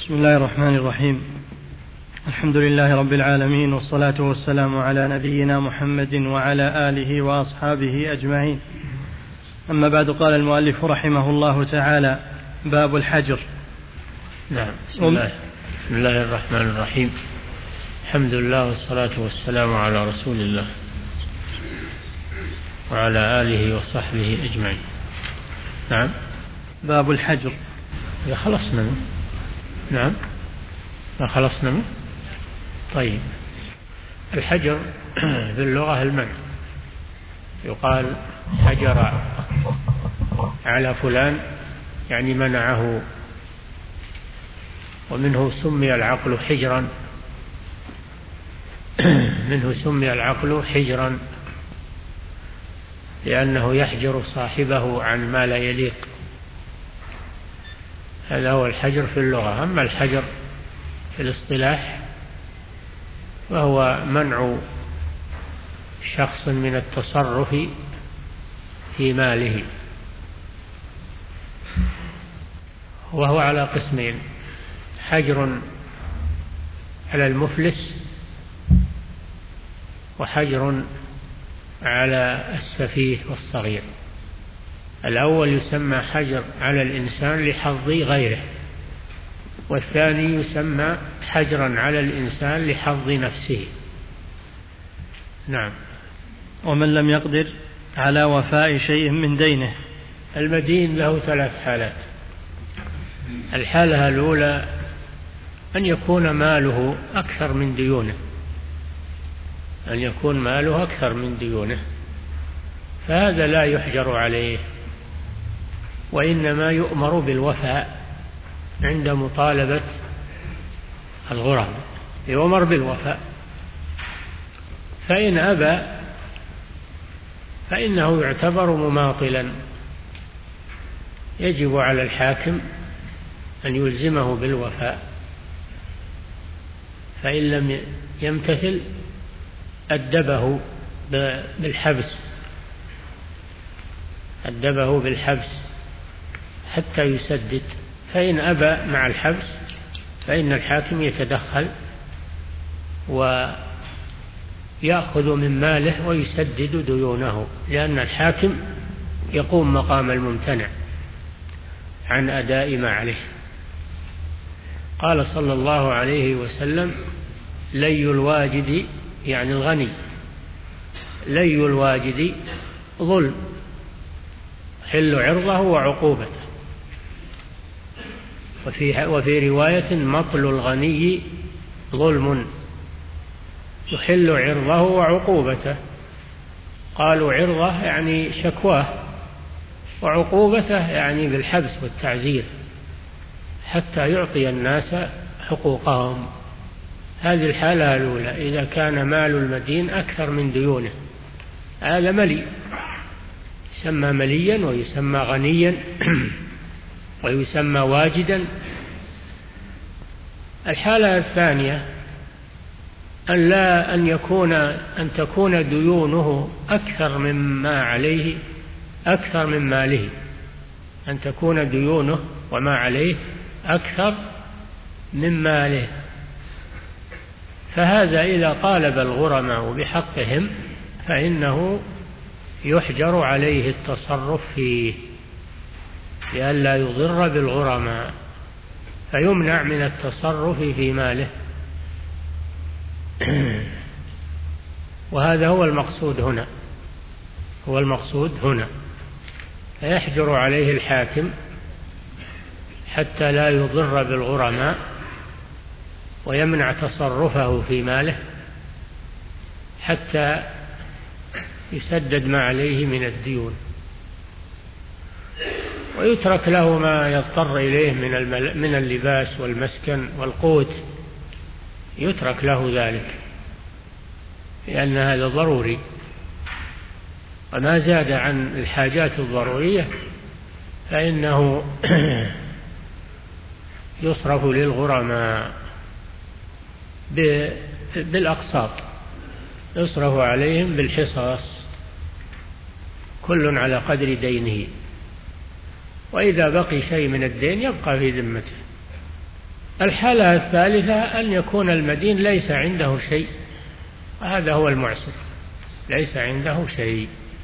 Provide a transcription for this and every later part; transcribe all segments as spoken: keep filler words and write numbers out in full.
بسم الله الرحمن الرحيم. الحمد لله رب العالمين، والصلاة والسلام على نبينا محمد وعلى آله وأصحابه أجمعين. أما بعد، قال المؤلف رحمه الله تعالى: باب الحجر. نعم. بسم الله, بسم الله الرحمن الرحيم. الحمد لله والصلاة والسلام على رسول الله وعلى آله وصحبه أجمعين. نعم. باب الحجر. يا خلصنا منه. نعم، ما خلصنا منه. طيب، الحجر في اللغة المنع. يقال حجر على فلان، يعني منعه، ومنه سمي العقل حجرا منه سمي العقل حجرا لأنه يحجر صاحبه عن ما لا يليق. هذا هو الحجر في اللغة. أما الحجر في الاصطلاح وهو منع شخص من التصرف في ماله، وهو على قسمين: حجر على المفلس، وحجر على السفيه والصغير. الأول يسمى حجر على الإنسان لحظ غيره، والثاني يسمى حجرا على الإنسان لحظ نفسه. نعم. ومن لم يقدر على وفاء شيء من دينه. المدين له ثلاث حالات. الحالة الأولى أن يكون ماله أكثر من ديونه، أن يكون ماله أكثر من ديونه، فهذا لا يحجر عليه، وإنما يؤمر بالوفاء عند مطالبة الغرماء، يؤمر بالوفاء. فإن أبى فإنه يعتبر مماطلا، يجب على الحاكم أن يلزمه بالوفاء، فإن لم يمتثل أدبه بالحبس أدبه بالحبس حتى يسدد. فإن أبى مع الحبس فإن الحاكم يتدخل ويأخذ من ماله ويسدد ديونه، لأن الحاكم يقوم مقام الممتنع عن أداء ما عليه. قال صلى الله عليه وسلم: لي الواجد، يعني الغني، لي الواجد ظلم، حل عرضه وعقوبته. وفي, وفي رواية: مطل الغني ظلم، يحل عرضه وعقوبته. قالوا عرضه يعني شكواه، وعقوبته يعني بالحبس والتعزير حتى يعطي الناس حقوقهم. هذه الحالة الأولى، إذا كان مال المدين أكثر من ديونه، هذا ملي، يسمى مليا ويسمى غنيا ويسمى واجدا. الحالة الثانية أن لا أن يكون أن تكون ديونه أكثر مما عليه، أكثر من ماله، أن تكون ديونه وما عليه أكثر من ماله. فهذا إذا طالب الغرماء بحقهم فإنه يحجر عليه التصرف فيه لئلا يضر بالغرماء، فيمنع من التصرف في ماله. وهذا هو المقصود هنا هو المقصود هنا فيحجر عليه الحاكم حتى لا يضر بالغرماء ويمنع تصرفه في ماله حتى يسدد ما عليه من الديون، ويترك له ما يضطر إليه من اللباس والمسكن والقوت، يترك له ذلك لأن هذا ضروري. وما زاد عن الحاجات الضرورية فإنه يصرف للغرماء بالأقساط، يصرف عليهم بالحصص، كل على قدر دينه. وإذا بقي شيء من الدين يبقى في ذمته، الحالة الثالثة أن يكون المدين ليس عنده شيء، وهذا هو المعسر، ليس عنده شيء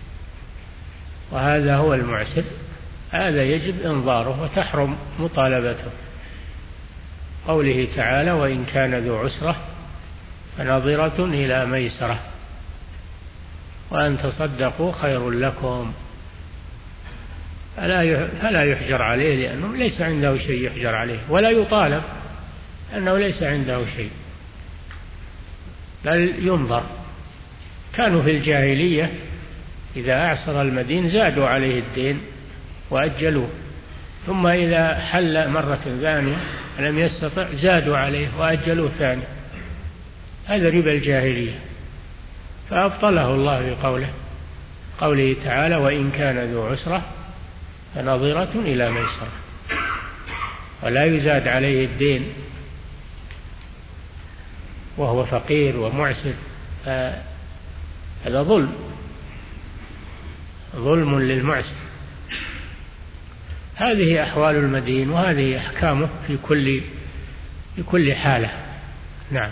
وهذا هو المعسر، هذا يجب إنظاره وتحرم مطالبته. قوله تعالى: وإن كان ذو عسرة فنظرة إلى ميسرة وأن تصدقوا خير لكم. فلا يحجر عليه لأنه ليس عنده شيء يحجر عليه، ولا يطالب أنه ليس عنده شيء، بل ينظر. كانوا في الجاهلية إذا أعسر المدين زادوا عليه الدين وأجلوه، ثم إذا حل مرة ثانية لم يستطع زادوا عليه وأجلوه ثاني. هذا ربا الجاهلية، فأبطله الله بقوله قوله تعالى: وإن كان ذو عسرة فنظرة إلى ميسرة، ولا يزاد عليه الدين وهو فقير ومعسر، هذا ظلم ظلم للمعسر. هذه أحوال المدين وهذه أحكامه في كل في كل حالة. نعم.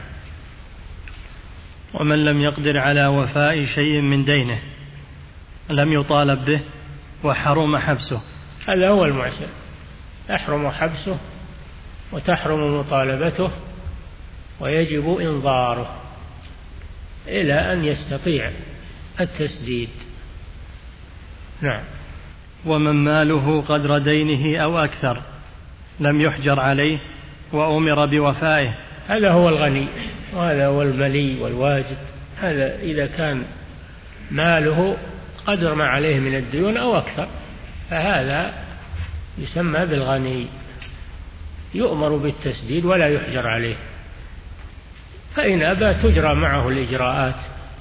ومن لم يقدر على وفاء شيء من دينه لم يطالب به وحرم حبسه، هذا هو المعسر، يحرم حبسه وتحرم مطالبته، ويجب إنظاره إلى أن يستطيع التسديد. نعم. ومن ماله قدر دينه أو أكثر لم يحجر عليه وأمر بوفائه، هذا هو الغني وهذا هو الملي والواجب. هذا إذا كان ماله قدر ما عليه من الديون أو أكثر فهذا يسمى بالغني، يؤمر بالتسديد ولا يحجر عليه. فإن أبى تجرى معه الإجراءات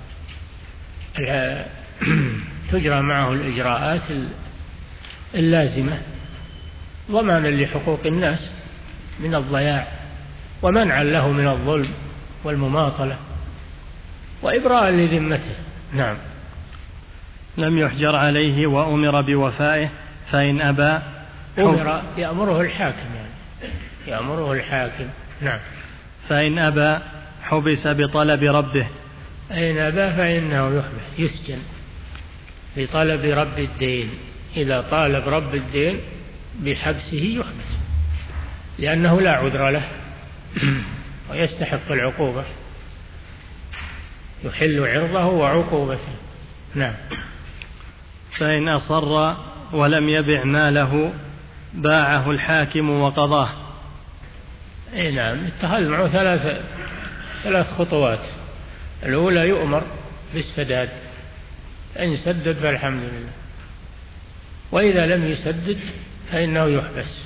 تجرى معه الإجراءات اللازمة ضمانا لحقوق الناس من الضياع، ومنعا له من الظلم والمماطلة، وإبراء لذمته. نعم. لم يحجر عليه وأمر بوفائه، فإن أبى أمر يأمره الحاكم، يعني يأمره الحاكم. نعم. فإن أبى حبس بطلب ربه، فإن أبى فإنه يحبس يسجن بطلب رب الدين. إذا طالب رب الدين بحبسه يحبس، لأنه لا عذر له ويستحق العقوبة، يحل عرضه وعقوبته. نعم. فإن أصر ولم يبع ماله باعه الحاكم وقضاه. أي نعم. اتخذ معه ثلاث ثلاث خطوات. الأولى يؤمر بالسداد، إن سدد فالحمد لله، وإذا لم يسدد فإنه يحبس.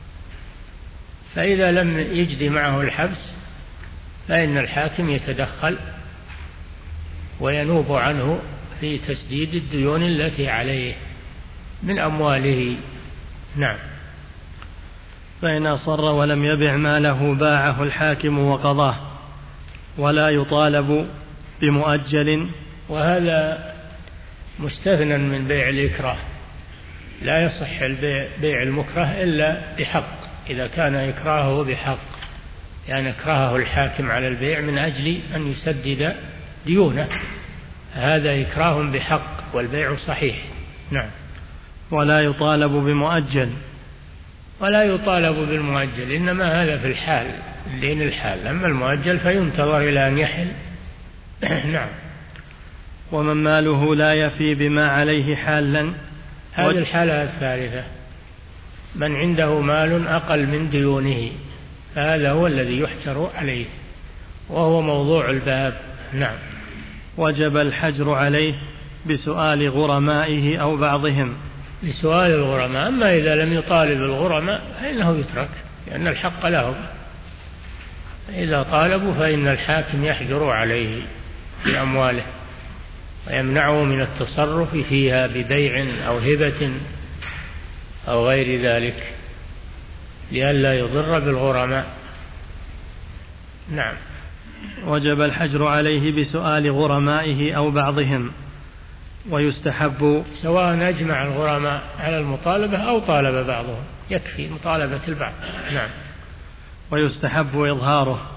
فإذا لم يجد معه الحبس فإن الحاكم يتدخل وينوب عنه في تسديد الديون التي عليه من أمواله. نعم. فإن أصر ولم يبع ماله باعه الحاكم وقضاه، ولا يطالب بمؤجل. وهذا مستثنى من بيع الإكراه، لا يصح البيع بيع المكره إلا بحق، إذا كان إكراهه بحق، يعني إكراهه الحاكم على البيع من أجل أن يسدد ديونه، هذا إكراه بحق والبيع صحيح. نعم. ولا يطالب بمؤجل، ولا يطالب بالمؤجل، إنما هذا في الحال، دين الحال. أما المؤجل فينتظر إلى أن يحل. نعم. ومن ماله لا يفي بما عليه حالا، هذه الحالة الثالثة، من عنده مال أقل من ديونه، هذا هو الذي يحجر عليه، وهو موضوع الباب. نعم. وجب الحجر عليه بسؤال غرمائه أو بعضهم، بسؤال الغرماء. أما إذا لم يطالب الغرماء فإنه يترك، لأن الحق لهم. إذا طالبوا فإن الحاكم يحجر عليه في أمواله ويمنعه من التصرف فيها ببيع أو هبة أو غير ذلك لئلا يضر بالغرماء. نعم. وجب الحجر عليه بسؤال غرمائه أو بعضهم، ويستحب سواء أجمع الغرماء على المطالبة أو طالب بعضهم، يكفي مطالبة البعض. نعم. ويستحب إظهاره.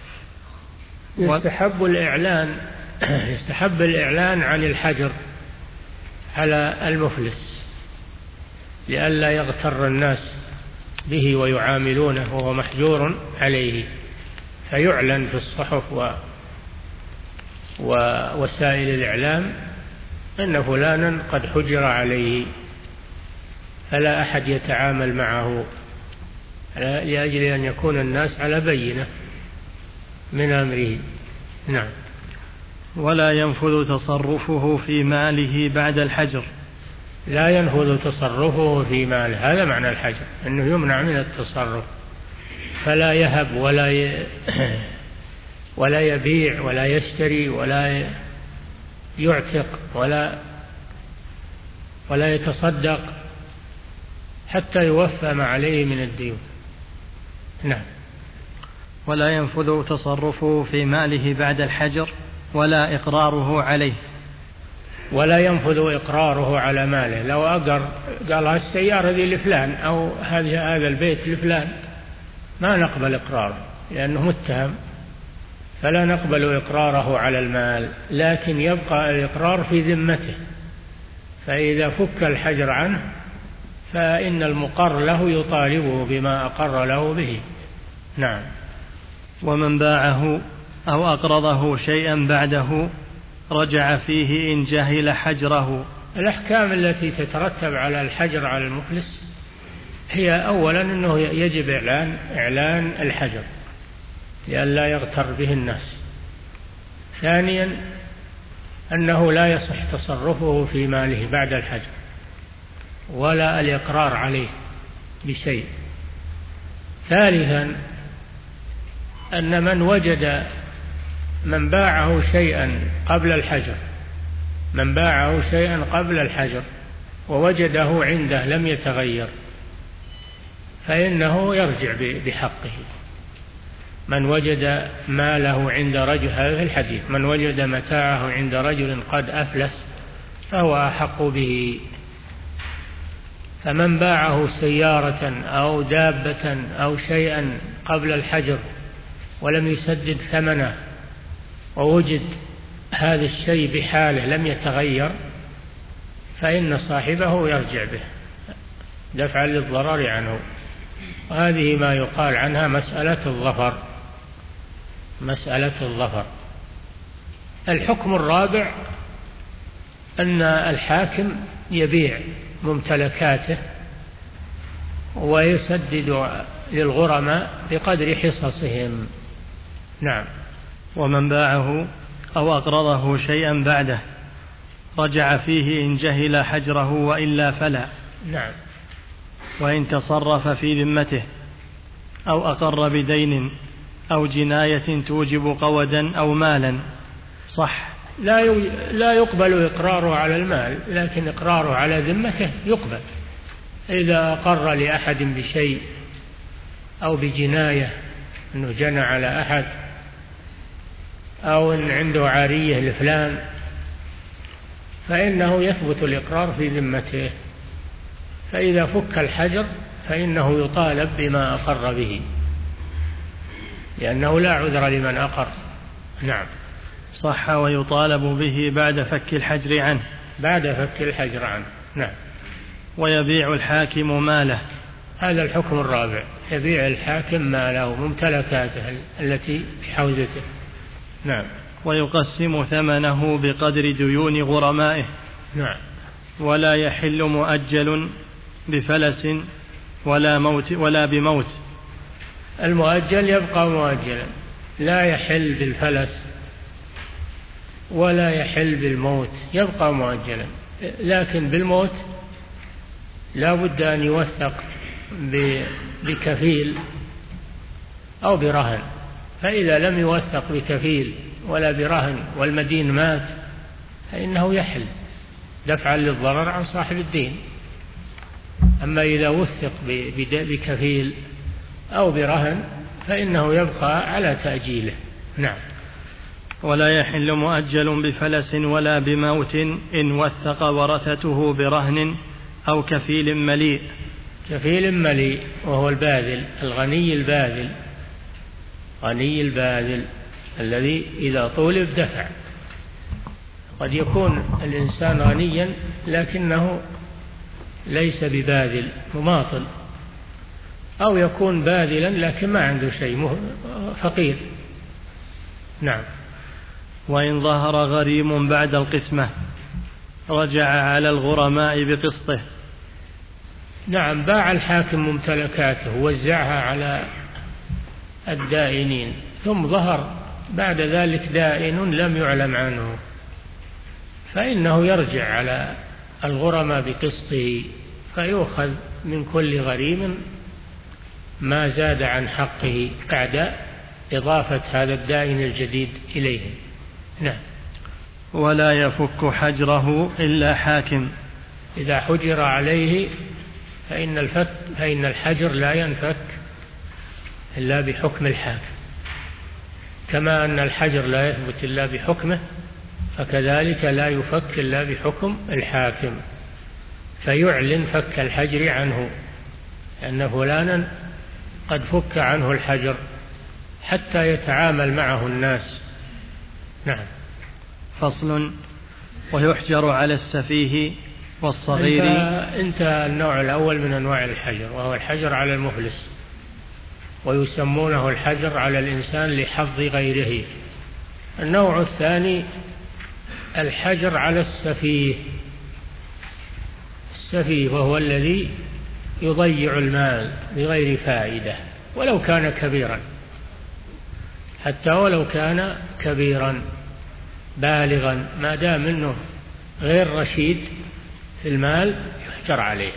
يستحب الإعلان يستحب الإعلان عن الحجر على المفلس لئلا يغتر الناس به ويعاملونه وهو محجور عليه، فيعلن في الصحف ووسائل الإعلام أن فلانا قد حجر عليه، فلا أحد يتعامل معه لأجل أن يكون الناس على بينة من أمره. نعم. ولا ينفذ تصرفه في ماله بعد الحجر. لا ينفذ تصرفه في ماله، هذا معنى الحجر، أنه يمنع من التصرف، فلا يهب ولا ي... ولا يبيع ولا يشتري ولا يعتق ولا ولا يتصدق حتى يوفى ما عليه من الديون. نعم. ولا ينفذ تصرفه في ماله بعد الحجر ولا إقراره عليه. ولا ينفذ إقراره على ماله، لو أقر قال السيارة ذي لفلان أو هذا البيت لفلان ما نقبل إقراره لأنه متهم، فلا نقبل إقراره على المال، لكن يبقى الإقرار في ذمته، فإذا فك الحجر عنه فإن المقر له يطالبه بما أقر له به. نعم. ومن باعه أو أقرضه شيئا بعده رجع فيه إن جهل حجره. الأحكام التي تترتب على الحجر على المفلس هي أولا أنه يجب إعلان إعلان الحجر لئلا يغتر به الناس. ثانيا أنه لا يصح تصرفه في ماله بعد الحجر ولا الإقرار عليه بشيء. ثالثا أن من وجد من باعه شيئا قبل الحجر من باعه شيئا قبل الحجر ووجده عنده لم يتغير فإنه يرجع بحقه. من وجد ماله عند رجل، هذا الحديث، من وجد متاعه عند رجل قد أفلس فهو أحق به. فمن باعه سيارة أو دابة أو شيئا قبل الحجر ولم يسدد ثمنه ووجد هذا الشيء بحاله لم يتغير فإن صاحبه يرجع به دفعا للضرر عنه. وهذه ما يقال عنها مسألة الظفر مسألة الظفر. الحكم الرابع أن الحاكم يبيع ممتلكاته ويسدد للغرماء بقدر حصصهم. نعم. ومن باعه أو أقرضه شيئا بعده رجع فيه إن جهل حجره وإلا فلا. نعم. وإن تصرف في ذمته أو أقر بدين أو جناية توجب قودا أو مالا صح. لا لا يقبل إقراره على المال، لكن إقراره على ذمته يقبل. إذا أقر لأحد بشيء أو بجناية أنه جنى على أحد أو أن عنده عارية لفلان فإنه يثبت الإقرار في ذمته، فإذا فك الحجر فإنه يطالب بما أقر به لأنه لا عذر لمن أقر. نعم. صح. ويطالب به بعد فك الحجر عنه بعد فك الحجر عنه. نعم. ويبيع الحاكم ماله. هذا الحكم الرابع، يبيع الحاكم ماله ممتلكاته التي في حوزته. نعم. ويقسم ثمنه بقدر ديون غرمائه. نعم. ولا يحل مؤجل بفلس ولا موت ولا بموت. المؤجل يبقى مؤجلا، لا يحل بالفلس ولا يحل بالموت، يبقى مؤجلا. لكن بالموت لا بد أن يوثق بكفيل أو برهن، فإذا لم يوثق بكفيل ولا برهن والمدين مات فإنه يحل دفعا للضرر عن صاحب الدين. أما إذا وثق بكفيل أو برهن فإنه يبقى على تأجيله. نعم. ولا يحل مؤجل بفلس ولا بموت إن وثق ورثته برهن أو كفيل مليء. كفيل مليء وهو الباذل الغني الباذل غني الباذل الذي إذا طولب دفع. قد يكون الإنسان غنيا لكنه ليس بباذل، مماطل، أو يكون باذلا لكن ما عنده شيء، فقير. نعم. وإن ظهر غريم بعد القسمة رجع على الغرماء بقسطه. نعم، باع الحاكم ممتلكاته ووزعها على الدائنين، ثم ظهر بعد ذلك دائن لم يعلم عنه، فإنه يرجع على الغرماء بقسطه، فيؤخذ من كل غريم ما زاد عن حقه بعد إضافة هذا الدائن الجديد إليه. نعم. ولا يفك حجره إلا حاكم. إذا حجر عليه فإن الفك فإن الحجر لا ينفك إلا بحكم الحاكم، كما أن الحجر لا يثبت إلا بحكمه، فكذلك لا يفك إلا بحكم الحاكم، فيعلن فك الحجر عنه، لأن فلانا قد فك عنه الحجر حتى يتعامل معه الناس. نعم. فصل. ويحجر على السفيه والصغير. انتهى النوع الأول من أنواع الحجر، وهو الحجر على المفلس، ويسمونه الحجر على الإنسان لحظ غيره. النوع الثاني الحجر على السفيه. السفيه وهو الذي يضيع المال بغير فائدة ولو كان كبيرا، حتى ولو كان كبيرا بالغا، ما دام منه غير رشيد في المال يحجر عليه،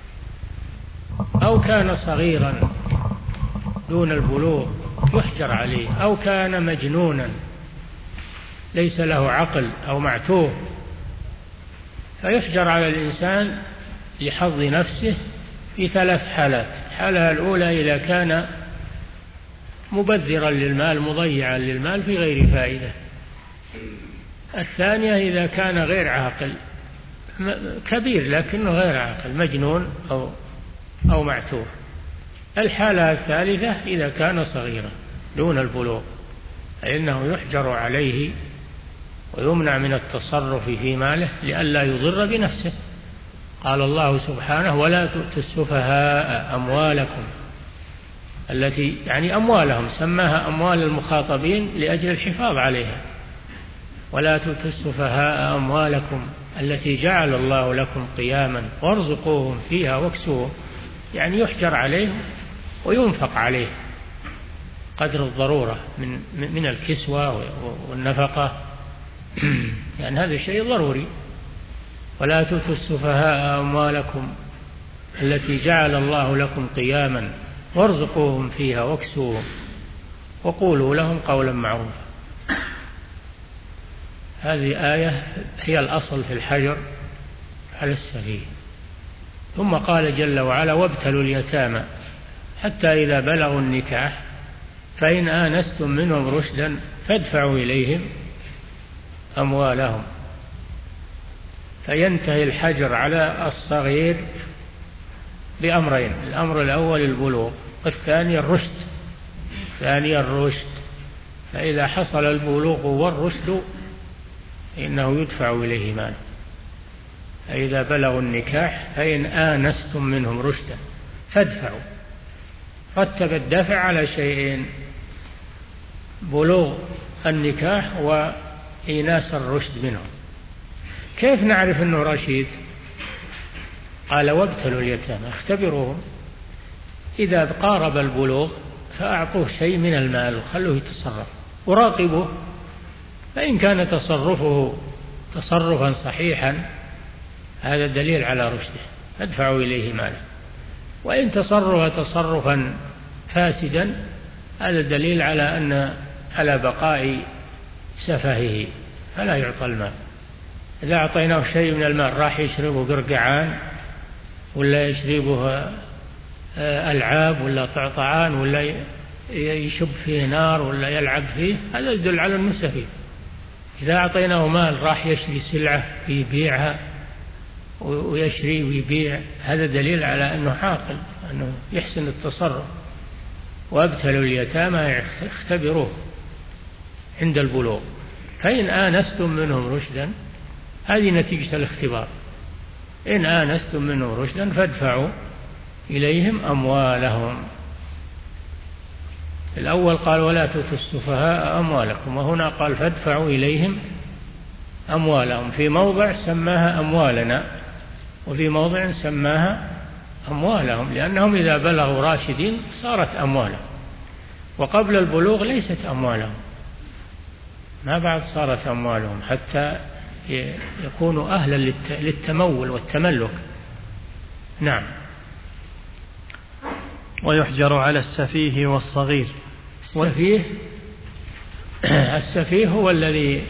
أو كان صغيرا دون البلوغ يحجر عليه، أو كان مجنونا ليس له عقل أو معتوه، فيحجر على الإنسان لحظ نفسه في ثلاث حالات. الحالة الأولى إذا كان مبذرا للمال، مضيعا للمال في غير فائدة. الثانية إذا كان غير عاقل، كبير لكنه غير عاقل، مجنون أو أو معتوه. الحالة الثالثة إذا كان صغيرا دون البلوغ، فإنه يحجر عليه ويمنع من التصرف في ماله لئلا يضر بنفسه. قال الله سبحانه: ولا تؤتوا السفهاء أموالكم التي، يعني أموالهم، سماها أموال المخاطبين لأجل الحفاظ عليها. ولا تؤتوا السفهاء أموالكم التي جعل الله لكم قياما وارزقوهم فيها واكسوهم، يعني يحجر عليه وينفق عليه قدر الضرورة من من الكسوة والنفقة، يعني هذا الشيء ضروري. ولا تؤتوا السفهاء أموالكم التي جعل الله لكم قياما وارزقوهم فيها واكسوهم وقولوا لهم قولا معروفا. هذه آية هي الأصل في الحجر على السفيه. ثم قال جل وعلا: وابتلوا اليتامى حتى إذا بلغوا النكاح فإن آنستم منهم رشدا فادفعوا إليهم أموالهم. فينتهي الحجر على الصغير بأمرين: الأمر الأول البلوغ، والثاني الرشد. ثاني الرشد، فإذا حصل البلوغ والرشد إنه يدفع إليه ماله. فإذا بلغوا النكاح فإن آنستم منهم رشدا فادفعوا. رتب الدفع على شيئين: بلوغ النكاح وإيناس الرشد منهم. كيف نعرف أنه رشيد؟ قال: وابتلوا اليتامى، اختبروهم، إذا قارب البلوغ فأعطوه شيء من المال وخلوه يتصرف، وراقبوه، فإن كان تصرفه تصرفا صحيحا هذا دليل على رشده، فادفعوا إليه ماله. وإن تصرف تصرفا فاسدا هذا دليل على أن على بقاء سفهه، فلا يعطى المال. إذا أعطيناه شيء من المال راح يشربه قرقعان، ولا يشربه ألعاب، ولا طعطعان، ولا يشب فيه نار، ولا يلعب فيه، هذا يدل على أنه سفيه. إذا أعطيناه مال راح يشري سلعة ويبيعها ويشري ويبيع، هذا دليل على أنه عاقل، أنه يحسن التصرف. وابتلوا اليتامى اختبروه عند البلوغ، فإن آنستم منهم رشدا، هذه نتيجة الاختبار، إن آنستم منهم رشدا فادفعوا إليهم أموالهم. الأول قال ولا تؤتوا السفهاء أموالكم، وهنا قال فادفعوا إليهم أموالهم. في موضع سماها أموالنا، وفي موضع سماها أموالهم، لأنهم إذا بلغوا راشدين صارت أموالهم، وقبل البلوغ ليست أموالهم، ما بعد صارت أموالهم حتى يكونوا أهلا للتمول والتملك. نعم. ويحجر على السفيه والصغير. السفيه السفيه هو الذي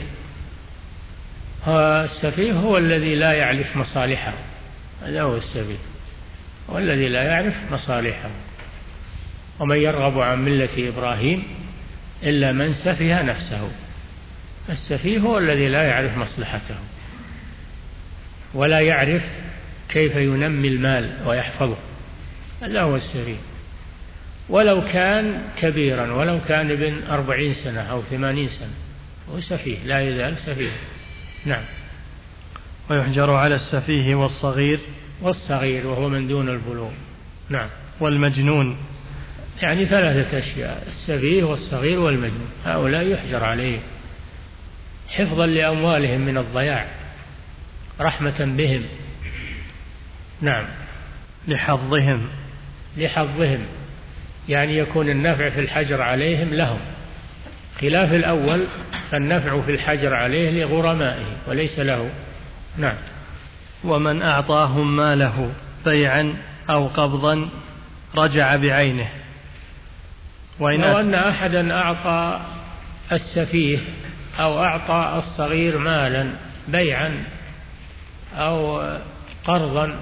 السفيه هو الذي لا يعرف مصالحه، هذا هو السفيه، والذي لا يعرف مصالحه. ومن يرغب عن ملة إبراهيم إلا من سفه نفسه. السفيه هو الذي لا يعرف مصلحته ولا يعرف كيف ينمي المال ويحفظه، هذا هو السفيه، ولو كان كبيرا، ولو كان ابن أربعين سنة أو ثمانين سنة، هو سفيه، لا يزال سفيه. نعم. ويحجر على السفيه والصغير. والصغير وهو من دون البلوغ. نعم. والمجنون. يعني ثلاثة أشياء: السفيه والصغير والمجنون، هؤلاء يحجر عليه حفظا لأموالهم من الضياع، رحمة بهم. نعم. لحظهم. لحظهم يعني يكون النفع في الحجر عليهم لهم، خلاف الأول فالنفع في الحجر عليه لغرمائه وليس له. نعم. ومن أعطاهم ماله بيعا أو قبضا رجع بعينه. وإن لو أن أحدا أعطى السفيه أو أعطى الصغير مالا بيعا أو قرضا،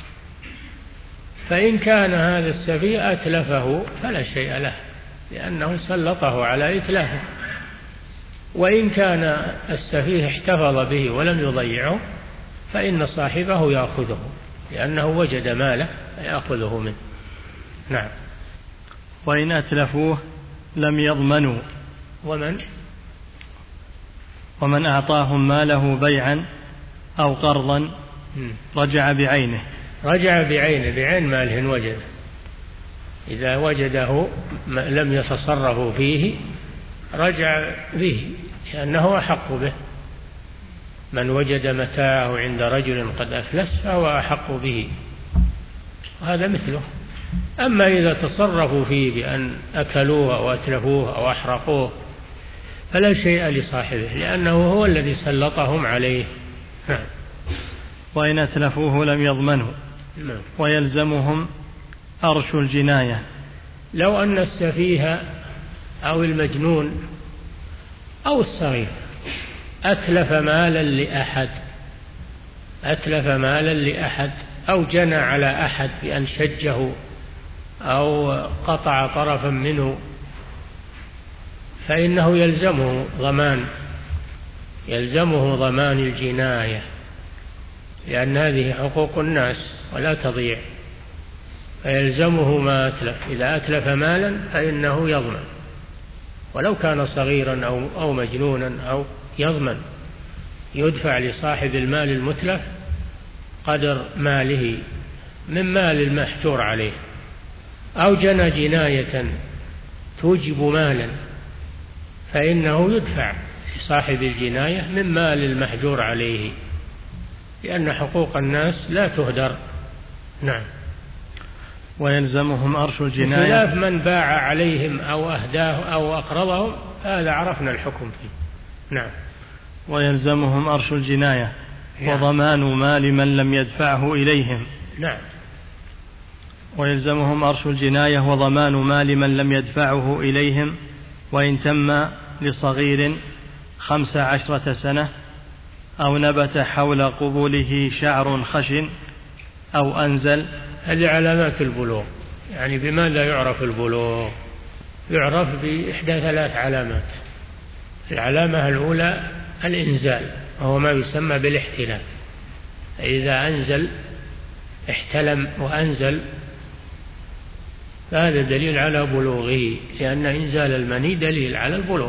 فإن كان هذا السفيه أتلفه فلا شيء له، لأنه سلطه على إتلافه. وإن كان السفيه احتفظ به ولم يضيعه فإن صاحبه يأخذه، لأنه وجد ماله فيأخذه منه. نعم. وإن أتلفوه لم يضمنوا. ومن ومن أعطاهم ماله بيعا أو قرضا رجع بعينه. رجع بعينه، بعين ماله وجد، إذا وجده لم يتصرفوا فيه رجع به، لأنه أحق به. من وجد متاعه عند رجل قد أفلس فهو أحق به، وهذا مثله. أما إذا تصرفوا فيه بأن أكلوه أو أتلفوه أو أحرقوه فلا شيء لصاحبه، لأنه هو الذي سلطهم عليه. وإن أتلفوه لم يضمنوا. ويلزمهم أرش الجناية. لو أن السفيه أو المجنون أو الصغير أتلف مالا لأحد أتلف مالا لأحد أو جنى على أحد بأن شجه أو قطع طرفا منه، فإنه يلزمه ضمان يلزمه ضمان الجناية، لأن هذه حقوق الناس ولا تضيع، فيلزمه ما أتلف. إذا أتلف مالا فإنه يضمن، ولو كان صغيرا أو, أو مجنونا أو يضمن، يدفع لصاحب المال المتلف قدر ماله من مال المحجور عليه. أو جنى جناية توجب مالا فإنه يدفع لصاحب الجناية من مال المحجور عليه، لأن حقوق الناس لا تهدر. نعم. ويلزمهم أرش الجناية. خلاف من باع عليهم أو أهداه أو أقرضهم، هذا عرفنا الحكم فيه. نعم. ويلزمهم أرش الجناية وضمان مال من لم يدفعه إليهم. نعم. ويلزمهم أرش الجناية وضمان مال من لم يدفعه إليهم، وإن تم لصغير خمس عشرة سنة أو نبت حول قبوله شعر خشن أو أنزل. هذه علامات البلوغ. يعني بماذا يعرف البلوغ؟ يعرف بإحدى ثلاث علامات. العلامة الأولى الإنزال، وهو ما يسمى بالاحتلام. إذا أنزل احتلم وأنزل فهذا دليل على بلوغه، لأن إنزال المني دليل على البلوغ،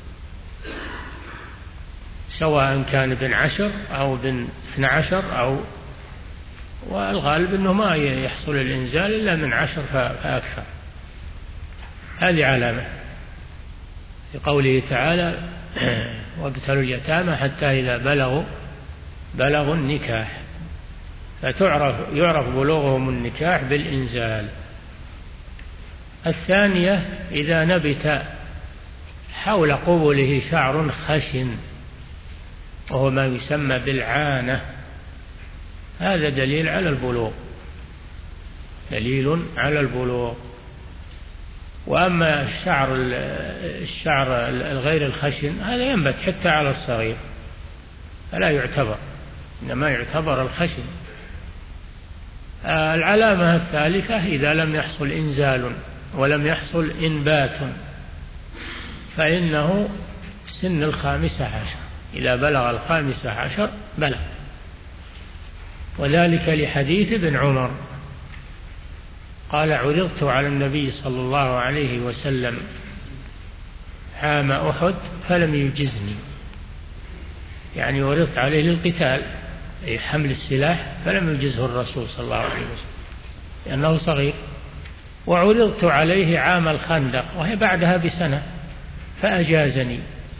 سواء كان ابن عشر أو ابن اثنى عشر، أو والغالب أنه ما يحصل الإنزال إلا من عشر فأكثر. هذه علامة في قوله تعالى وابتلوا اليتامى حتى إذا بلغوا بلغوا النكاح، فتعرف يعرف بلوغهم النكاح بالإنزال. الثانية إذا نبت حول قبله شعر خشن، وهو ما يسمى بالعانة، هذا دليل على البلوغ، دليل على البلوغ. وأما الشعر الشعر الغير الخشن هذا ينبت حتى على الصغير فلا يعتبر، إنما يعتبر الخشن. العلامة الثالثة إذا لم يحصل إنزال ولم يحصل إنبات فإنه سن الخامسة عشر، إذا بلغ الخامسة عشر بلغ، وذلك لحديث ابن عمر قال عرضت على النبي صلى الله عليه وسلم عام أحد فلم يجزني، يعني عرضت عليه للقتال أي حمل السلاح فلم يجزه الرسول صلى الله عليه وسلم لأنه صغير. وعرضت عليه عام الخندق وهي بعدها بسنة فأجازني،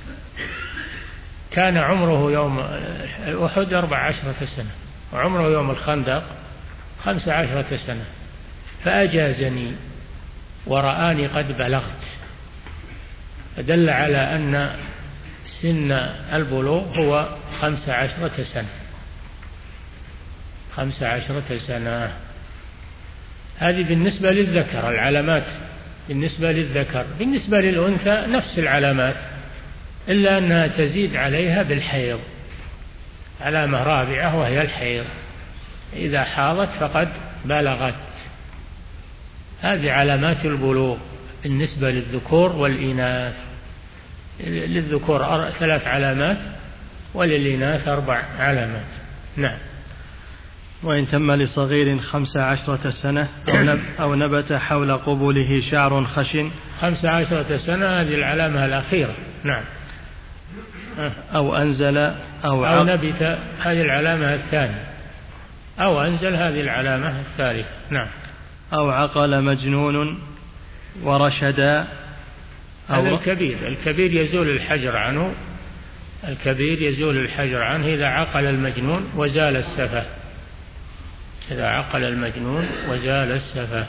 كان عمره يوم أحد أربع عشرة سنة وعمره يوم الخندق خمس عشرة سنة، فأجازني ورآني قد بلغت، فدل على أن سن البلوغ هو خمس عشرة سنة خمس عشرة سنة. هذه بالنسبة للذكر العلامات بالنسبة للذكر. بالنسبة للأنثى نفس العلامات، إلا أنها تزيد عليها بالحيض، علامة رابعة وهي الحيض، إذا حاضت فقد بلغت. هذه علامات البلوغ بالنسبة للذكور والإناث. للذكور ثلاث علامات وللإناث أربع علامات. نعم. وإن تم لصغير خمس عشرة سنة أو نبت حول قبوله شعر خشن خمس عشرة سنة هذه العلامة الأخيرة. نعم. أو أنزل أو, أو نبت هذه العلامة الثانية، أو أنزل هذه العلامة الثالثة. نعم. أو عقل مجنون ورشدا. هذا الكبير الكبير يزول الحجر عنه الكبير يزول الحجر عنه إذا عقل المجنون وزال السفه إذا عقل المجنون وزال السفه.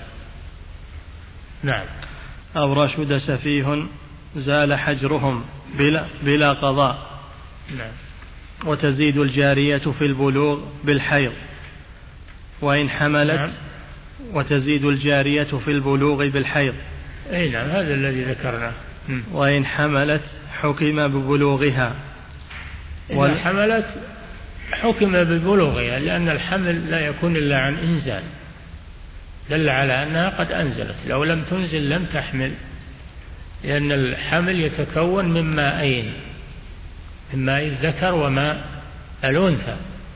نعم. أو رشد سفيه زال حجرهم بلا, بلا قضاء. نعم. وتزيد الجارية في البلوغ بالحيض وإن حملت. نعم. وتزيد الجارية في البلوغ بالحيض. أي نعم، هذا الذي ذكرناه. وإن حملت حكم ببلوغها. وإن حملت حكم ببلوغها، لأن الحمل لا يكون إلا عن إنزال، دل على أنها قد أنزلت. لو لم تنزل لم تحمل، لأن الحمل يتكون من ماءين، من ماء الذكر وماء الأنثى،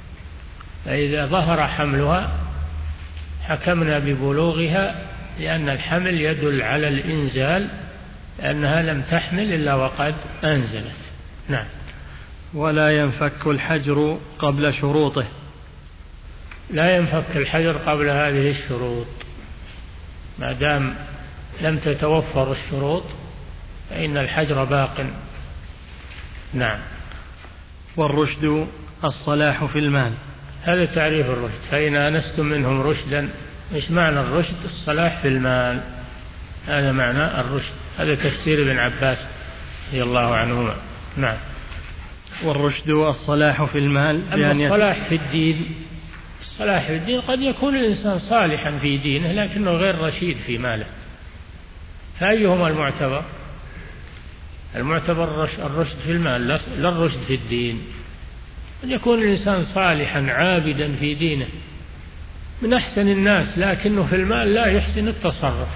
فإذا ظهر حملها حكمنا ببلوغها، لأن الحمل يدل على الإنزال، لأنها لم تحمل إلا وقد أنزلت. نعم. ولا ينفك الحجر قبل شروطه. لا ينفك الحجر قبل هذه الشروط، ما دام لم تتوفر الشروط فإن الحجر باق. نعم. والرشد الصلاح في المال. هذا تعريف الرشد. فإن آنستم منهم رشدا، إيش معنى الرشد؟ الصلاح في المال، هذا معنى الرشد. هذا تفسير ابن عباس رضي الله عنهما. نعم. والرشد الصلاح في المال. أما الصلاح في الدين، الصلاح في الدين قد يكون الإنسان صالحا في دينه لكنه غير رشيد في ماله، فأيهما المعتبر؟ المعتبر الرشد في المال لا الرشد في الدين. قد يكون الإنسان صالحا عابدا في دينه من أحسن الناس، لكنه في المال لا يحسن التصرف،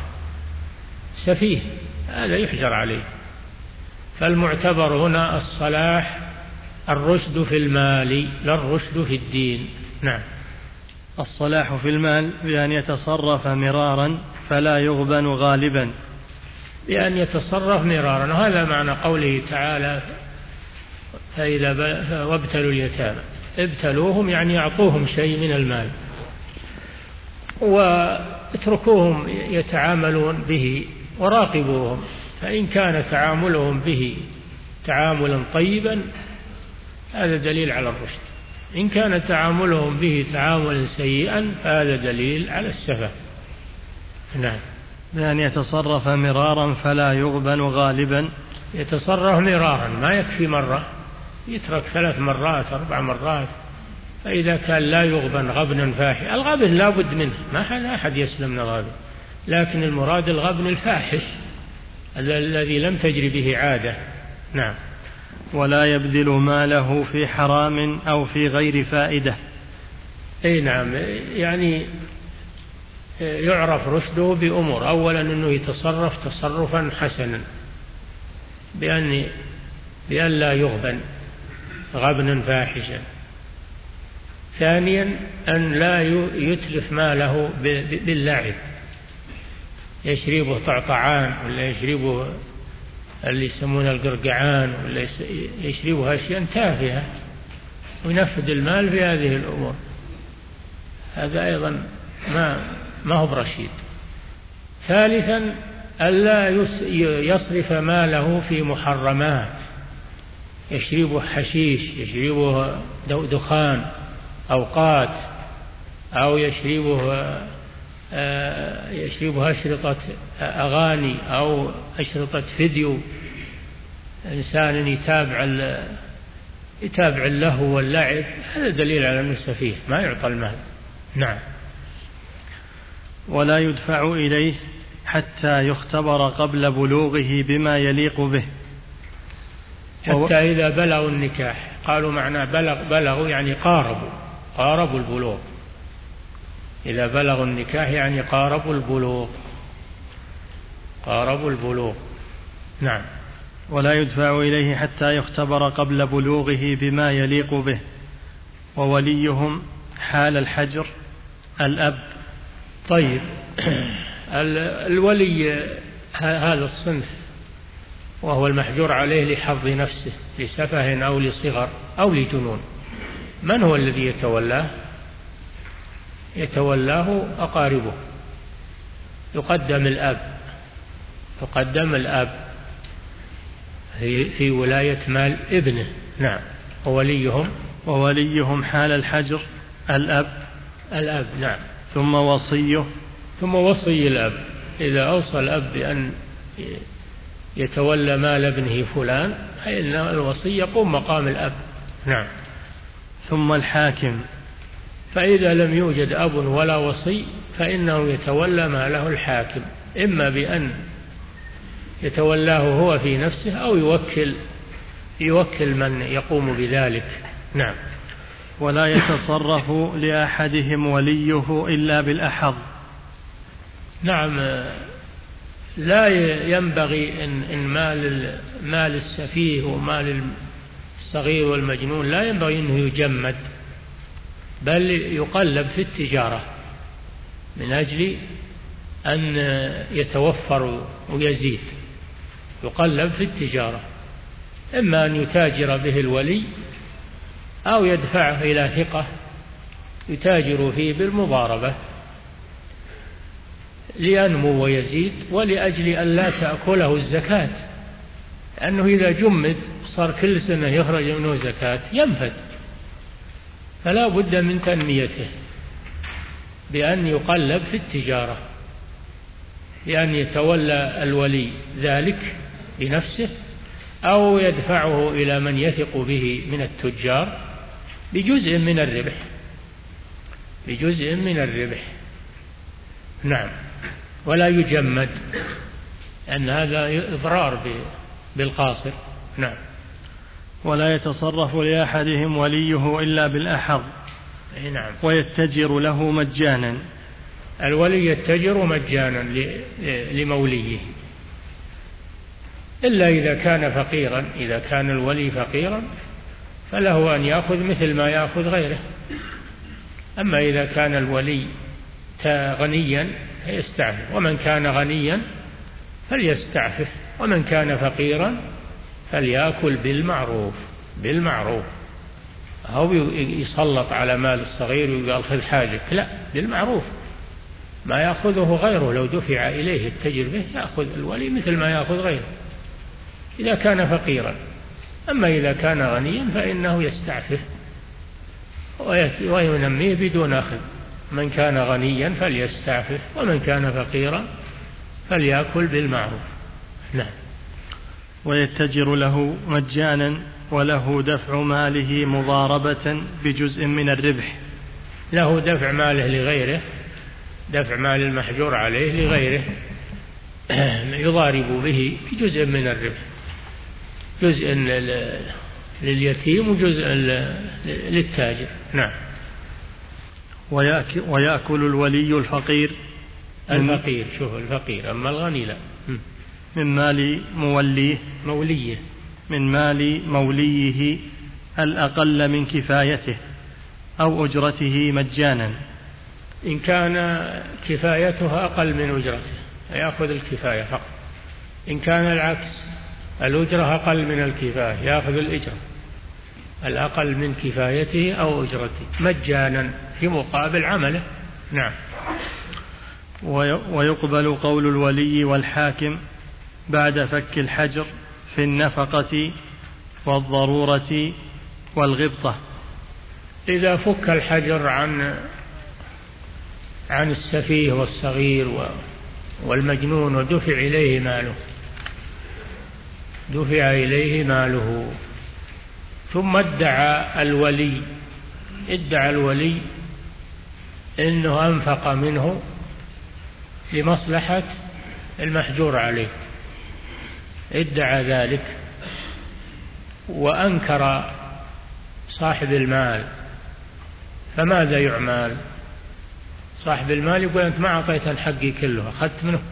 سفيه، هذا يحجر عليه. فالمعتبر هنا الصلاح، الرشد في المال لا الرشد في الدين. نعم. الصلاح في المال بأن يتصرف مرارا فلا يغبن غالبا، بأن يتصرف مرارا. هذا معنى قوله تعالى فإذا وابتلوا اليتامى ابتلوهم، يعني يعطوهم شيء من المال واتركوهم يتعاملون به وراقبوهم، فإن كان تعاملهم به تعاملا طيبا هذا دليل على الرشد، إن كان تعاملهم به تعاملا سيئا فهذا دليل على السفه. نعم. بأن يتصرف مرارا فلا يغبن غالبا، يتصرف مرارا ما يكفي مرة، يترك ثلاث مرات أربع مرات، فإذا كان لا يغبن غبنا فاحشا. الغبن لا بد منه، ما أحد يسلم من الغبن، لكن المراد الغبن الفاحش الذي لم تجري به عادة. نعم. ولا يبذل ماله في حرام أو في غير فائدة. أي نعم، يعني يعرف رشده بأمور. أولا أنه يتصرف تصرفا حسنا بأن بأن لا يغبن غبنا فاحشا. ثانيا أن لا يتلف ماله باللعب، يشربه طعطعان ولا يشربه اللي يسمونه القرقعان ولا يشربه أشياء تافهة وينفذ المال في هذه الأمور، هذا أيضا ما ما هو برشيد. ثالثا ألا يصرف ماله في محرمات، يشربه حشيش، يشربه دخان أوقات، أو يشربه يشربه أشرطة أغاني أو أشرطة فيديو، إنسان يتابع يتابع اللهو واللعب، هذا دليل على أنه سفيه ما يعطى المال. نعم. ولا يدفع إليه حتى يختبر قبل بلوغه بما يليق به، حتى إذا بلغوا النكاح. قالوا معنى بلغ بلغوا يعني قاربوا قاربوا البلوغ، إذا بلغوا النكاح يعني قاربوا البلوغ قاربوا البلوغ. نعم. ولا يدفع إليه حتى يختبر قبل بلوغه بما يليق به، ووليهم حال الحجر الأب. طيب، الولي هذا الصنف وهو المحجور عليه لحظ نفسه لسفه أو لصغر أو لجنون، من هو الذي يتولاه؟ يتولاه أقاربه، يقدم الأب يقدم الأب في ولاية مال ابنه. نعم. ووليهم ووليهم حال الحجر الأب الأب. نعم. ثم وصيه ثم وصي الأب، إذا أوصى الأب بأن يتولى مال ابنه فلان فإن الوصي يقوم مقام الأب. نعم. ثم الحاكم، فإذا لم يوجد أب ولا وصي فإنه يتولى ماله الحاكم، إما بأن يتولاه هو في نفسه أو يوكل يوكل من يقوم بذلك. نعم. ولا يتصرف لأحدهم وليه إلا بالأحظ. نعم، لا ينبغي إن, إن مال مال السفيه ومال الصغير والمجنون لا ينبغي أنه يجمد، بل يقلب في التجارة من أجل أن يتوفر ويزيد، يقلب في التجارة، إما أن يتاجر به الولي أو يدفعه إلى ثقة يتاجر فيه بالمضاربة لينمو ويزيد، ولأجل أن لا تأكله الزكاة، لأنه إذا جمد صار كل سنة يخرج منه زكاة ينفد، فلا بد من تنميته بأن يقلب في التجارة، بأن يتولى الولي ذلك بنفسه أو يدفعه إلى من يثق به من التجار بجزء من الربح بجزء من الربح. نعم. ولا يجمد، أن هذا إضرار بالقاصر. نعم. ولا يتصرف لأحدهم وليه إلا بالأحظ. نعم. ويتجر له مجانا، الولي يتجر مجانا لموليه، إلا إذا كان فقيرا. إذا كان الولي فقيرا فله أن يأخذ مثل ما يأخذ غيره، أما إذا كان الولي غنيا يستعفف. ومن كان غنيا فليستعفف، ومن كان فقيرا فليأكل بالمعروف. بالمعروف، أو يسلط على مال الصغير ويقال خذ حاجك، لا، بالمعروف. ما يأخذه غيره لو دفع إليه التجر به يأخذ الولي مثل ما يأخذ غيره إذا كان فقيرا. أما إذا كان غنيا فإنه يستعفف وينميه بدون أخذ. من كان غنيا فليستعفف، ومن كان فقيرا فليأكل بالمعروف. نعم. ويتجر له مجانا وله دفع ماله مضاربة بجزء من الربح. له دفع ماله لغيره، دفع مال المحجور عليه لغيره يضارب به بجزء من الربح، جزء لليتيم وجزء للتاجر. نعم. ويأكل الولي الفقير الفقير شوف الفقير، أما الغني لا. من مال موليه موليه من مال موليه الأقل من كفايته أو أجرته مجانا. إن كان كفايتها أقل من أجرته يأخذ الكفاية فقط. إن كان العكس، الأجرة أقل من الكفاية، يأخذ الأجرة الأقل من كفايته أو أجرته مجانا في مقابل عمله. نعم. ويقبل قول الولي والحاكم بعد فك الحجر في النفقة والضرورة والغبطة. إذا فك الحجر عن عن السفيه والصغير والمجنون ودفع إليه ماله دفع إليه ماله ثم ادعى الولي ادعى الولي إنه أنفق منه لمصلحة المحجور عليه، ادعى ذلك وأنكر صاحب المال، فماذا يعمل؟ صاحب المال يقول أنت ما أعطيت حقي كله، أخذت منه.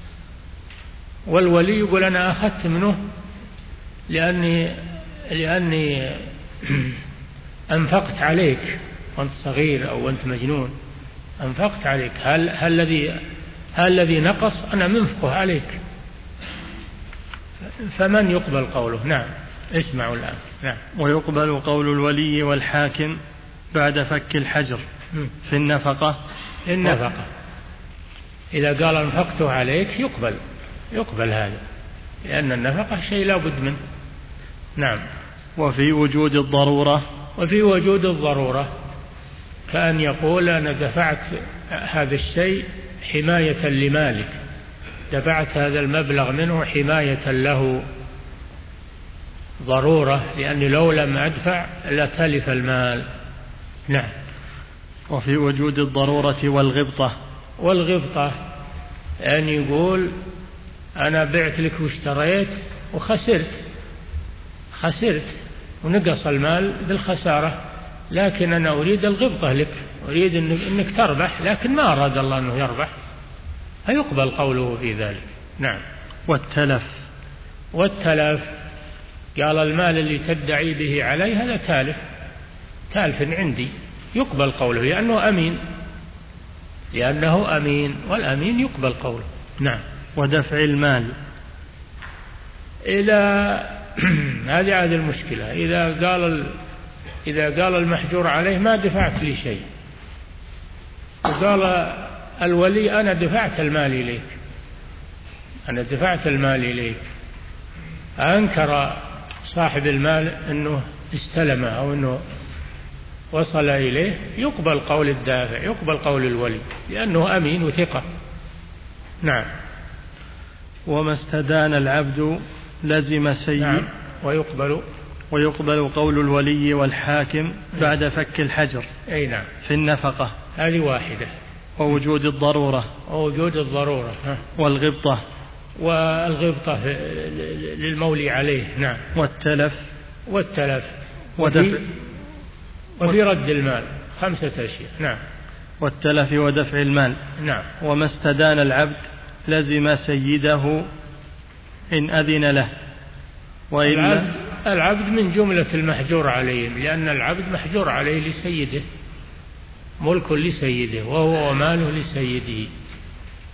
والولي يقول أنا أخذت منه لأني لأني أنفقت عليك وأنت صغير أو أنت مجنون، أنفقت عليك. هل هل الذي هل الذي نقص أنا منفقه عليك؟ فمن يقبل قوله؟ نعم. اسمعوا الآن. نعم. ويقبل قول الولي والحاكم بعد فك الحجر في النفقة. النفقة إذا قال أنفقته عليك يقبل يقبل هذا، لأن النفقة شيء لا بد منه. نعم. وفي وجود الضرورة وفي وجود الضرورة كأن يقول أنا دفعت هذا الشيء حماية لمالك، دفعت هذا المبلغ منه حماية له، ضرورة، لأني لو لم أدفع لتلف المال. نعم. وفي وجود الضرورة والغبطة. والغبطة أن يقول أنا بعت لك واشتريت وخسرت خسرت ونقص المال بالخسارة، لكن أنا أريد الغبطة لك، أريد أنك تربح، لكن ما أراد الله أنه يربح، فيقبل قوله في ذلك. نعم. والتلف والتلف قال المال اللي تدعي به علي هذا تالف تالف عندي، يقبل قوله لأنه أمين لأنه أمين والأمين يقبل قوله. نعم. ودفع المال إذا هذه هذه المشكلة، إذا قال إذا قال المحجور عليه ما دفعت لي شيء، وقال الولي أنا دفعت المال إليك أنا دفعت المال إليك أنكر صاحب المال أنه استلمه أو أنه وصل إليه، يقبل قول الدافع، يقبل قول الولي، لأنه أمين وثقة. نعم. وما استدان العبد لزم سيد. نعم. ويقبل ويقبل قول الولي والحاكم بعد فك الحجر. أي نعم. في النفقة. هذه واحدة. ووجود الضرورة. ووجود الضرورة. ها. والغبطة. والغبطة للمولي عليه. نعم. والتلف. والتلف. ودفع. وفي رد المال. خمسة أشياء. نعم. والتلف ودفع المال. نعم. وما استدان العبد لزم سيده إن أذن له. العبد, العبد من جملة المحجور عليهم، لأن العبد محجور عليه لسيده، ملك لسيده وهو وماله لسيده،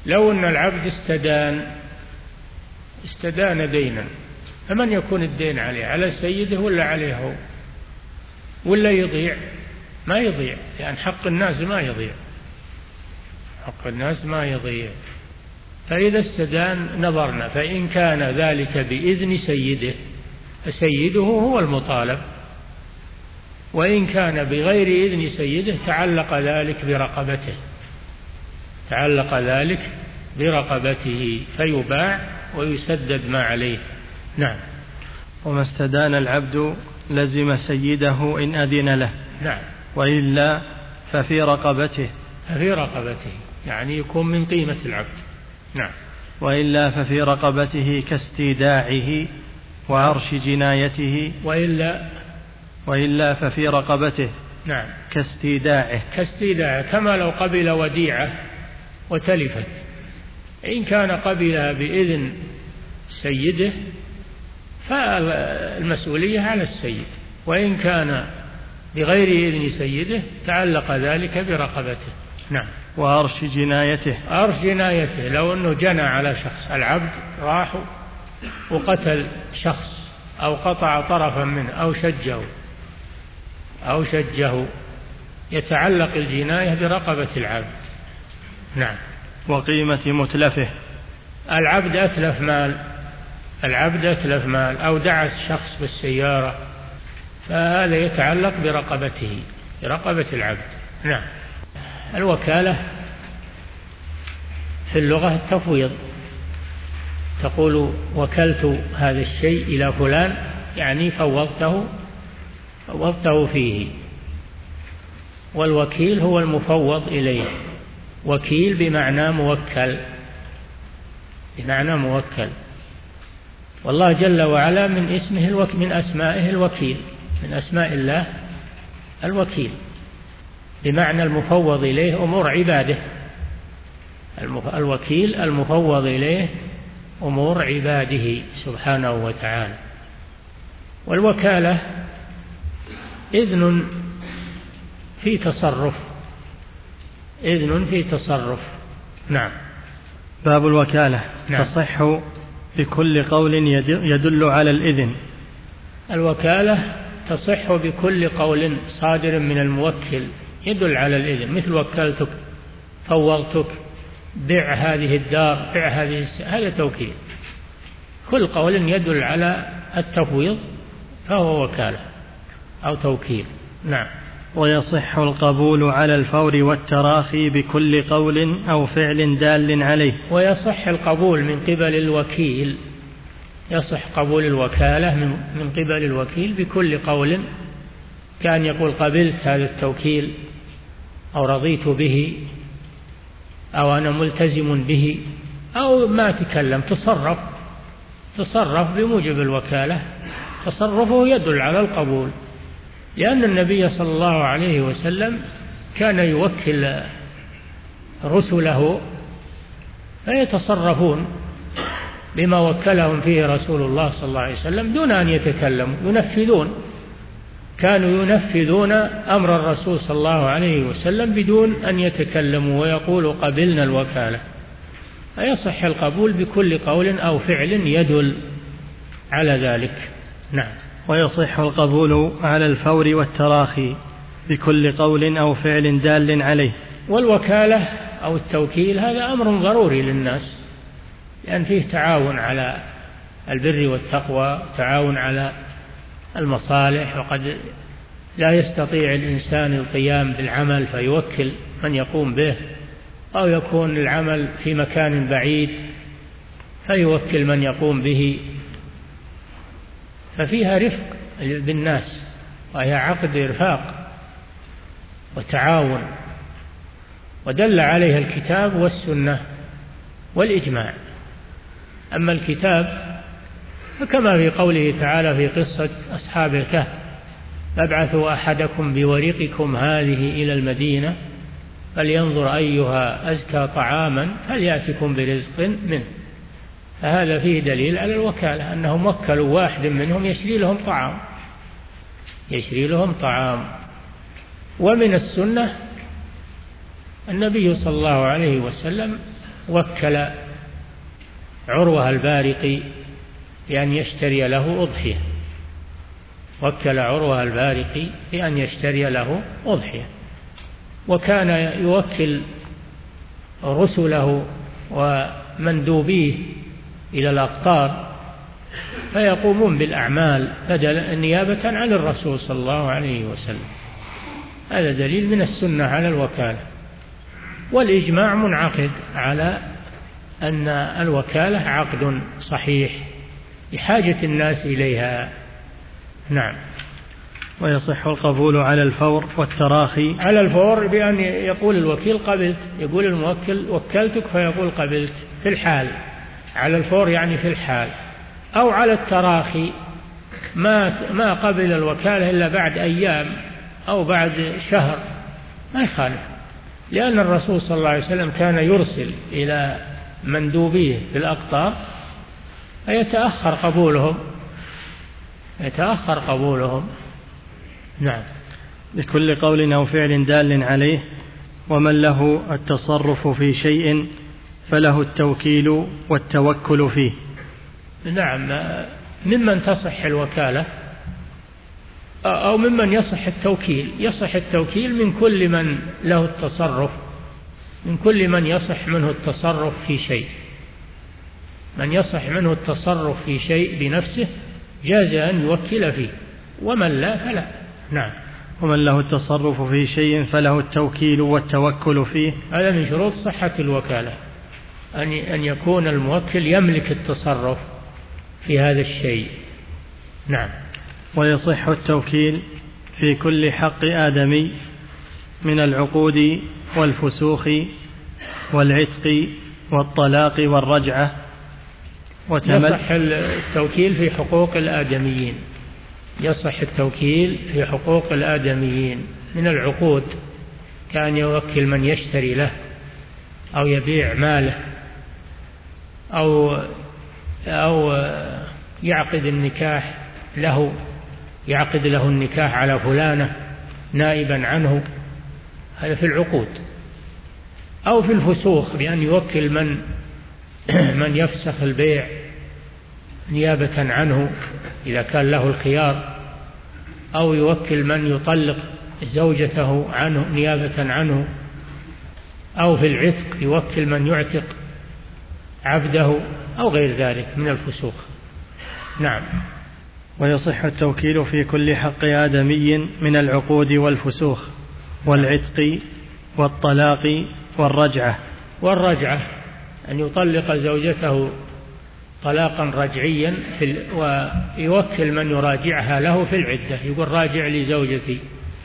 لو أن العبد استدان استدان دينا، فمن يكون الدين عليه؟ على سيده ولا عليه هو؟ ولا يضيع؟ ما يضيع، لأن حق الناس ما يضيع، حق الناس ما يضيع. فإذا استدان نظرنا، فإن كان ذلك بإذن سيده فسيده هو المطالب، وإن كان بغير إذن سيده تعلق ذلك برقبته تعلق ذلك برقبته فيباع ويسدد ما عليه. نعم. وما استدان العبد لزم سيده إن أذن له. نعم. وإلا ففي رقبته ففي رقبته يعني يكون من قيمة العبد. نعم. وإلا ففي رقبته كاستيداعه وعرش جنايته. وإلا وإلا ففي رقبته. نعم. كاستيداعه كاستيداعه كما لو قبل وديعة وتلفت، إن كان قبلها بإذن سيده فالمسؤولية على السيد، وإن كان بغير إذن سيده تعلق ذلك برقبته. نعم. وعرش جنايته. عرش جنايته لو أنه جنى على شخص، العبد راح وقتل شخص أو قطع طرفا منه أو شجه أو شجه يتعلق الجناية برقبة العبد. نعم. وقيمة متلفه. العبد أتلف مال العبد أتلف مال أو دعس شخص بالسيارة، فهذا يتعلق برقبته برقبة العبد. نعم. الوكالة في اللغة التفويض، تقول وكلت هذا الشيء إلى فلان، يعني فوضته فوضته فيه. والوكيل هو المفوض إليه، وكيل بمعنى موكل بمعنى موكل والله جل وعلا من اسمه الوك... من أسمائه الوكيل، من أسماء الله الوكيل بمعنى المفوض إليه أمور عباده. المف... الوكيل المفوض إليه أمور عباده سبحانه وتعالى. والوكالة إذن في تصرف إذن في تصرف. نعم. باب الوكالة. نعم. تصح بكل قول يدل على الإذن. الوكالة تصح بكل قول صادر من الموكل يدل على الإذن، مثل وكلتك، فوضتك، بع هذه الدار، بع هذه الس... هذا توكيل. كل قول يدل على التفويض فهو وكالة أو توكيل. نعم. ويصح القبول على الفور والتراخي بكل قول أو فعل دال عليه. ويصح القبول من قبل الوكيل، يصح قبول الوكالة من, من قبل الوكيل بكل قول، كان يقول قبلت هذا التوكيل أو رضيت به أو أنا ملتزم به، أو ما تكلم تصرف تصرف بموجب الوكالة، تصرفه يدل على القبول، لأن النبي صلى الله عليه وسلم كان يوكل رسله فيتصرفون بما وكلهم فيه رسول الله صلى الله عليه وسلم دون أن يتكلموا، ينفذون، كانوا ينفذون أمر الرسول صلى الله عليه وسلم بدون أن يتكلموا ويقولوا قبلنا الوكالة. فيصح القبول بكل قول أو فعل يدل على ذلك. نعم. ويصح القبول على الفور والتراخي بكل قول أو فعل دال عليه. والوكالة أو التوكيل هذا أمر ضروري للناس، لأن فيه تعاون على البر والتقوى، تعاون على المصالح، وقد لا يستطيع الإنسان القيام بالعمل فيوكل من يقوم به، أو يكون العمل في مكان بعيد فيوكل من يقوم به، ففيها رفق بالناس، وهي عقد إرفاق وتعاون، ودل عليها الكتاب والسنة والإجماع. أما الكتاب فكما في قوله تعالى في قصة أصحاب الكهف: فابعثوا أحدكم بورقكم هذه إلى المدينة فلينظر أيها أزكى طعاما فليأتكم برزق منه. فهذا فيه دليل على الوكالة، أنهم وكلوا واحد منهم يشري لهم طعام يشري لهم طعام. ومن السنة النبي صلى الله عليه وسلم وكل عروة البارقي بأن يشتري له أضحية، وكل عروة البارقي بأن يشتري له أضحية، وكان يوكل رسله ومندوبيه إلى الأقطار فيقومون بالأعمال بدل نيابة عن الرسول صلى الله عليه وسلم. هذا دليل من السنة على الوكالة، والإجماع منعقد على أن الوكالة عقد صحيح لحاجة الناس إليها. نعم. ويصح القبول على الفور والتراخي. على الفور بأن يقول الوكيل قبلت، يقول الموكل وكلتك فيقول قبلت في الحال، على الفور يعني في الحال، أو على التراخي ما ما قبل الوكالة إلا بعد أيام أو بعد شهر ما يخالف، لأن الرسول صلى الله عليه وسلم كان يرسل إلى مندوبيه في الأقطار فيتأخر قبولهم يتأخر قبولهم. نعم. لكل قول أو فعل دال عليه، ومن له التصرف في شيء فله التوكيل والتوكل فيه. نعم. ممن تصح الوكالة أو ممن يصح التوكيل، يصح التوكيل من كل من له التصرف، من كل من يصح منه التصرف في شيء، من يصح منه التصرف في شيء بنفسه جاز أن يوكل فيه، ومن لا فلا. نعم. ومن له التصرف في شيء فله التوكيل والتوكل فيه. هذا من شروط صحة الوكالة، أن يكون الموكل يملك التصرف في هذا الشيء. نعم. ويصح التوكيل في كل حق آدمي من العقود والفسوخ والعتق والطلاق والرجعة. يصح التوكيل في حقوق الآدميين، يصح التوكيل في حقوق الآدميين من العقود، كان يوكل من يشتري له أو يبيع ماله أو أو يعقد النكاح له، يعقد له النكاح على فلانة نائبا عنه، هذا في العقود. أو في الفسوخ بأن يوكل من من يفسخ البيع نيابة عنه إذا كان له الخيار، أو يوكل من يطلق زوجته عنه نيابة عنه، أو في العتق يوكل من يعتق عبده أو غير ذلك من الفسوق. نعم. ويصح التوكيل في كل حق آدمي من العقود والفسوخ والعتق والطلاق والرجعة. والرجعة أن يطلق زوجته طلاقا رجعيا في ويوكل من يراجعها له في العدة، يقول راجع لي زوجتي،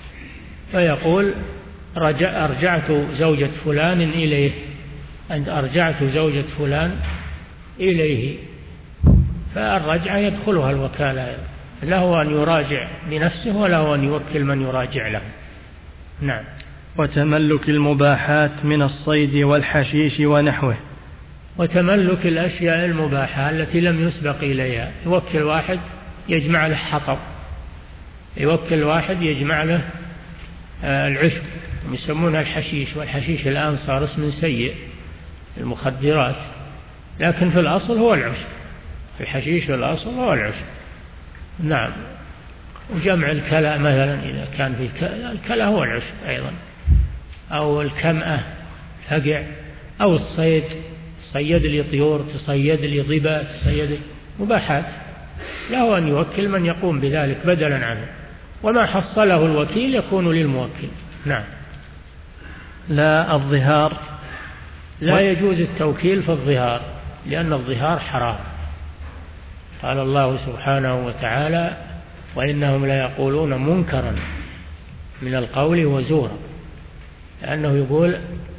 فيقول رجع أرجعت زوجة فلان إليه، أنت أرجعت زوجة فلان إليه، فالرجعة يدخلها الوكالة، له أن يراجع بنفسه وله أن يوكل من يراجع له. نعم. وتملك المباحات من الصيد والحشيش ونحوه. وتملك الأشياء المباحة التي لم يسبق إليها، يوكل واحد يجمع له حطب، يوكل واحد يجمع له العشب يسمونها الحشيش، والحشيش الآن صار اسم سيء، المخدرات، لكن في الأصل هو العشب، الحشيش في الأصل هو العشب. نعم. وجمع الكلى مثلا إذا كان في الكلى هو العشب أيضا، أو الكمأة فقع، أو الصيد، تصيد لي طيور، تصيد لي ظبا، تصيد مباحات، له أن يوكل من يقوم بذلك بدلا عنه، وما حصله الوكيل يكون للموكل. نعم. لا الظهار. لا يجوز التوكيل في الظهار، لأن الظهار حرام. قال الله سبحانه وتعالى: وإنهم لا يقولون منكرا من القول وزورا، لأنه يقول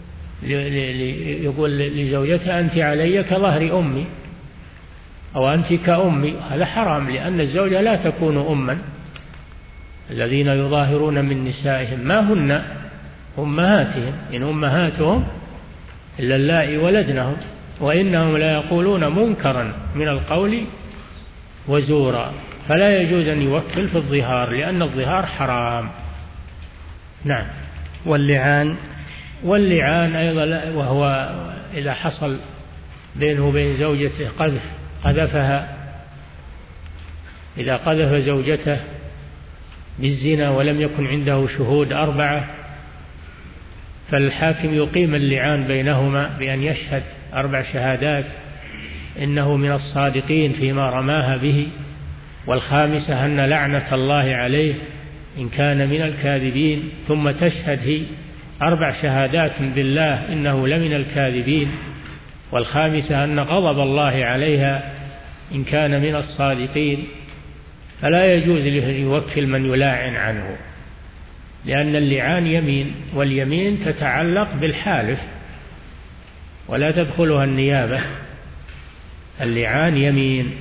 يقول لزوجته أنت علي كظهر أمي، أو أنت كأمي، هذا حرام، لأن الزوجة لا تكون أما. الذين يظاهرون من نسائهم ما هن أمهاتهم إن أمهاتهم إلا اللائي ولدنهم، وإنهم لا يقولون منكرا من القول وزورا، فلا يجوز أن يوكل في الظهار، لأن الظهار حرام. نعم. واللعان. واللعان أيضا، وهو إذا حصل بينه وبين زوجته قذف قذفها إذا قذف زوجته بالزنا ولم يكن عنده شهود أربعة فالحاكم يقيم اللعان بينهما بأن يشهد أربع شهادات إنه من الصادقين فيما رماها به، والخامسة أن لعنة الله عليه إن كان من الكاذبين، ثم تشهد هي أربع شهادات بالله إنه لمن الكاذبين، والخامسة أن غضب الله عليها إن كان من الصادقين. فلا يجوز له أن يوكل من يلاعن عنه، لأن اللعان يمين، واليمين تتعلق بالحالف ولا تدخلها النيابة. اللعان يمين،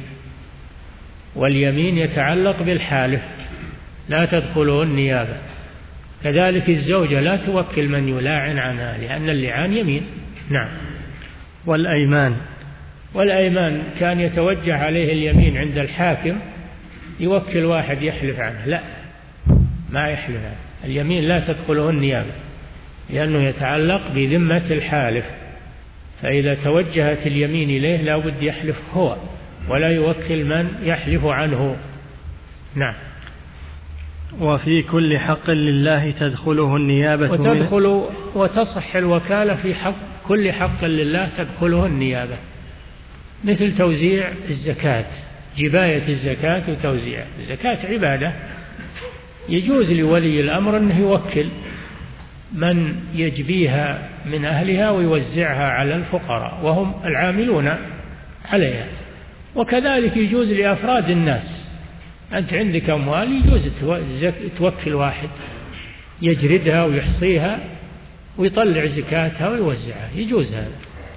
واليمين يتعلق بالحالف لا تدخله النيابة. كذلك الزوجة لا توكل من يلاعن عنها، لأن اللعان يمين. نعم. والأيمان والأيمان كان يتوجه عليه اليمين عند الحاكم يوكل واحد يحلف عنه، لا، ما يحلف عنه. اليمين لا تدخله النيابة لأنه يتعلق بذمة الحالف، فإذا توجهت اليمين إليه لا بد يحلف هو ولا يوكل من يحلف عنه. نعم. وفي كل حق لله تدخله النيابة، وتدخل وتصح الوكالة في حق كل حق لله تدخله النيابة، مثل توزيع الزكاة، جباية الزكاة وتوزيع الزكاة عبادة، يجوز لولي الأمر أنه يوكل من يجبيها من أهلها ويوزعها على الفقراء وهم العاملون عليها. وكذلك يجوز لأفراد الناس، أنت عندك أموال يجوز توكل واحد يجردها ويحصيها ويطلع زكاتها ويوزعها، يجوز هذا،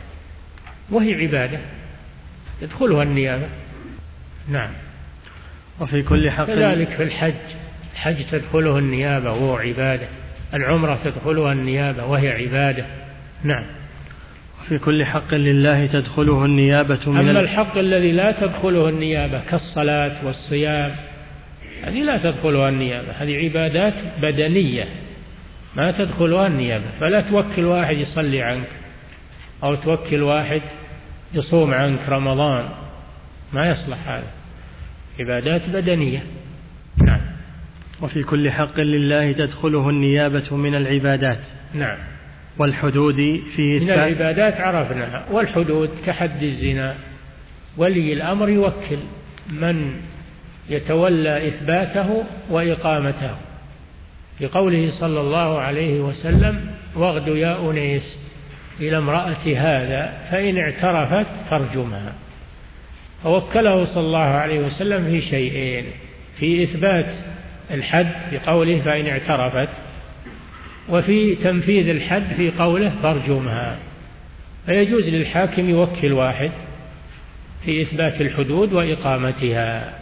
وهي عبادة تدخلها النيابة. نعم. وفي كل حق كذلك في الحج، الحج تدخله النيابة وهو عبادة، العمرة تدخلها النيابة وهي عبادة. نعم. وفي كل حق لله تدخله النيابة من أما الحق الذي لا تدخله النيابة كالصلاة والصيام هذه لا تدخلها النيابة، هذه عبادات بدنية ما تدخلها النيابة، فلا توكل واحد يصلي عنك أو توكل واحد يصوم عنك رمضان، ما يصلح هذا، عبادات بدنية. نعم. وفي كل حق لله تدخله النيابة من العبادات. نعم. والحدود في من العبادات عرفناها، والحدود كحد الزنا ولي الأمر يوكل من يتولى إثباته وإقامته، لقوله صلى الله عليه وسلم: واغد يا أنيس إلى امرأة هذا فإن اعترفت فارجمها. فوكله صلى الله عليه وسلم في شيئين: في إثبات الحد في قوله فإن اعترفت، وفي تنفيذ الحد في قوله فارجمها. فيجوز للحاكم يوكل واحد في إثبات الحدود وإقامتها.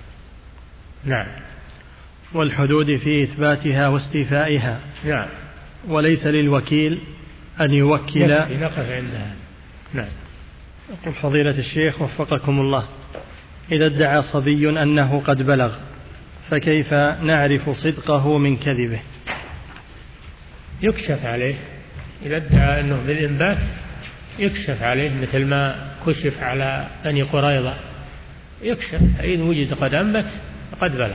نعم. والحدود في إثباتها واستيفائها. نعم. وليس للوكيل أن يوكل. نقف عندها. نعم. يقول فضيلة الشيخ وفقكم الله: إذا ادعى صبي أنه قد بلغ فكيف نعرف صدقه من كذبه؟ يكشف عليه، إذا ادعى أنه بالإنبات يكشف عليه، مثل ما كشف على بني قريظة، يكشف إن وجد قد أنبت قد بلغ.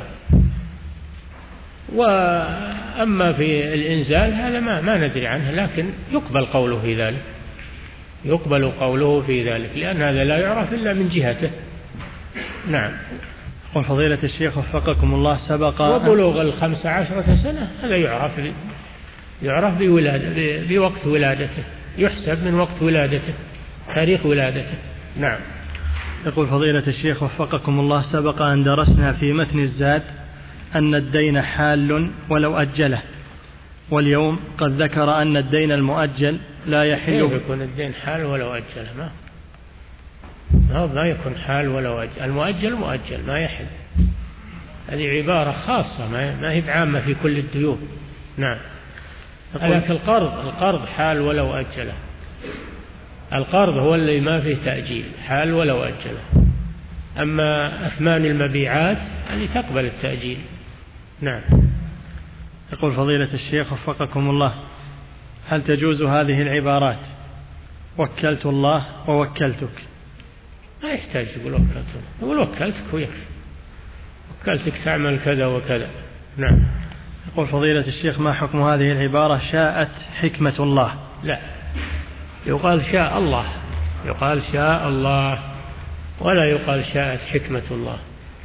وأما في الإنزال هذا ما, ما ندري عنه، لكن يقبل قوله في ذلك، يقبل قوله في ذلك، لأن هذا لا يعرف إلا من جهته. نعم. وفضيلة الشيخ وفقكم الله سبق وبلوغ الخمس عشرة سنة هذا يعرف يعرف بولادة بوقت ولادته، يحسب من وقت ولادته، تاريخ ولادته. نعم. يقول فضيلة الشيخ وفقكم الله: سبق أن درسنا في متن الزاد أن الدين حال ولو أجله، واليوم قد ذكر أن الدين المؤجل لا يحل. كيف يكون الدين حال ولو أجله؟ ما ما يكون حال ولو أجل، المؤجل مؤجل ما يحل، هذه عبارة خاصة ما هي عامة في كل الديون. نعم. لكن القرض القرض حال ولو أجله، القرض هو اللي ما فيه تأجيل، حال ولو أجله. أما أثمان المبيعات هذه تقبل التأجيل. نعم. يقول فضيلة الشيخ وفقكم الله: هل تجوز هذه العبارات وكلت الله ووكلتك. ما يحتاج يقول وكلت الله، يقول وكلتك ويكفي، وكلتك تعمل كذا وكذا. نعم. يقول فضيلة الشيخ ما حكم هذه العبارة شاءت حكمة الله؟ لا، يقال شاء الله، يقال شاء الله ولا يقال شاءت حكمة الله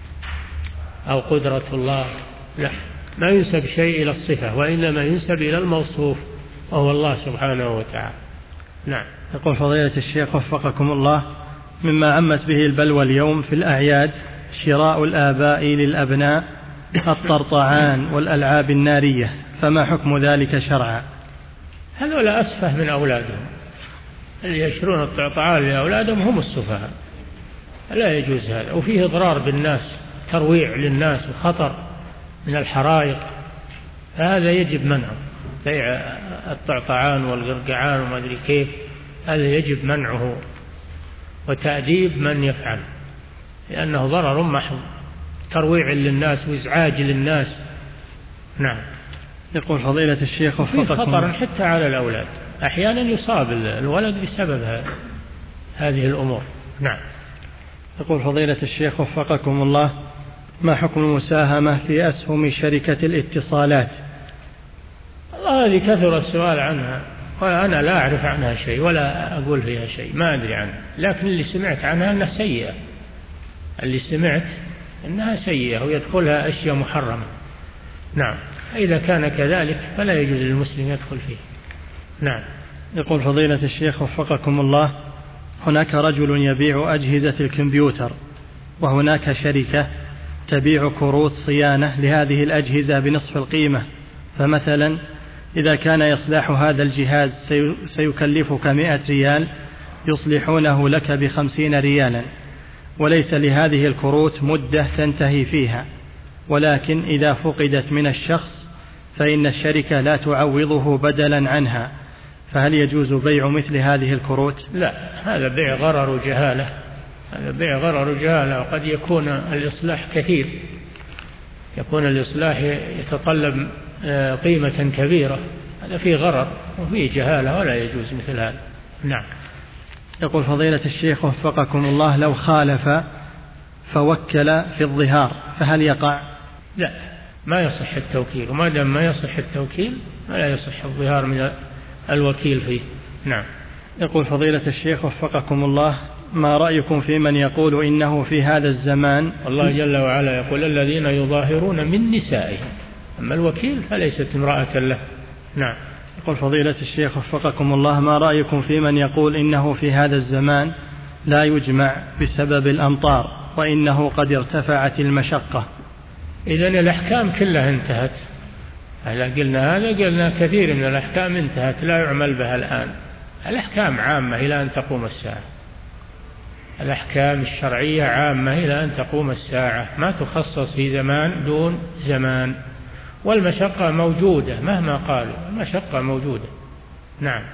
أو قدرة الله. لا، ما ينسب شيء إلى الصفة وإنما ينسب إلى الموصوف وهو الله سبحانه وتعالى. نعم. يقول فضيلة الشيخ وفقكم الله مما عمت به البلوى اليوم في الأعياد شراء الآباء للأبناء الطرطعان والألعاب النارية، فما حكم ذلك شرعا؟ هذول أسفه من أولادهم، اللي يشترون الطرطعان لأولادهم هم السفهاء، لا يجوز هذا، وفيه إضرار بالناس، ترويع للناس وخطر من الحرائق، هذا يجب منعه. بيع الطرطعان والقرقعان وما أدري كيف، هذا يجب منعه وتأديب من يفعل، لأنه ضرر محض، ترويع للناس وإزعاج للناس. نعم. يقول فضيلة الشيخ وفقكم خطر حتى على الأولاد، أحيانا يصاب الولد بسبب هذه الأمور. نعم. يقول فضيلة الشيخ وفقكم الله ما حكم المساهمة في أسهم شركة الاتصالات؟ والله هذه كثر السؤال عنها وأنا لا أعرف عنها شيء ولا أقول فيها شيء، ما أدري عنها، لكن اللي سمعت عنها أنها سيئة، اللي سمعت أنها سيئة ويدخلها أشياء محرمة. نعم. إذا كان كذلك فلا يجوز للمسلم يدخل فيه. نعم. يقول فضيلة الشيخ وفقكم الله هناك رجل يبيع أجهزة الكمبيوتر وهناك شركة تبيع كروت صيانة لهذه الأجهزة بنصف القيمة، فمثلا إذا كان يصلح هذا الجهاز سيكلفك مئة ريال يصلحونه لك بخمسين ريالا، وليس لهذه الكروت مدة تنتهي فيها، ولكن إذا فقدت من الشخص فإن الشركة لا تعوضه بدلا عنها، فهل يجوز بيع مثل هذه الكروت؟ لا، هذا بيع غرر وجهالة، هذا بيع غرر وجهالة، وقد يكون الإصلاح كثير، يكون الإصلاح يتطلب قيمة كبيرة، هذا فيه غرر وفيه جهالة ولا يجوز مثل هذا. نعم. يقول فضيلة الشيخ وفقكم الله لو خالف فوكل في الظهار فهل يقع؟ لا، ما يصح التوكيل، وما دام ما يصح التوكيل فلا يصح الظهار من الوكيل فيه. نعم. يقول فضيلة الشيخ وفقكم الله ما رأيكم في من يقول إنه في هذا الزمان الله جل وعلا يقول الذين يظاهرون من نسائهم، أما الوكيل فليست امرأة له. نعم. يقول فضيلة الشيخ وفقكم الله ما رأيكم في من يقول إنه في هذا الزمان لا يجمع بسبب الأمطار وإنه قد ارتفعت المشقة؟ إذن الأحكام كلها انتهت، هلا قلنا هذا قلنا كثير من الأحكام انتهت لا يعمل بها الآن، الأحكام عامة إلى أن تقوم الساعة، الأحكام الشرعية عامة إلى أن تقوم الساعة، ما تخصص في زمان دون زمان، والمشقة موجودة مهما قالوا، المشقة موجودة. نعم.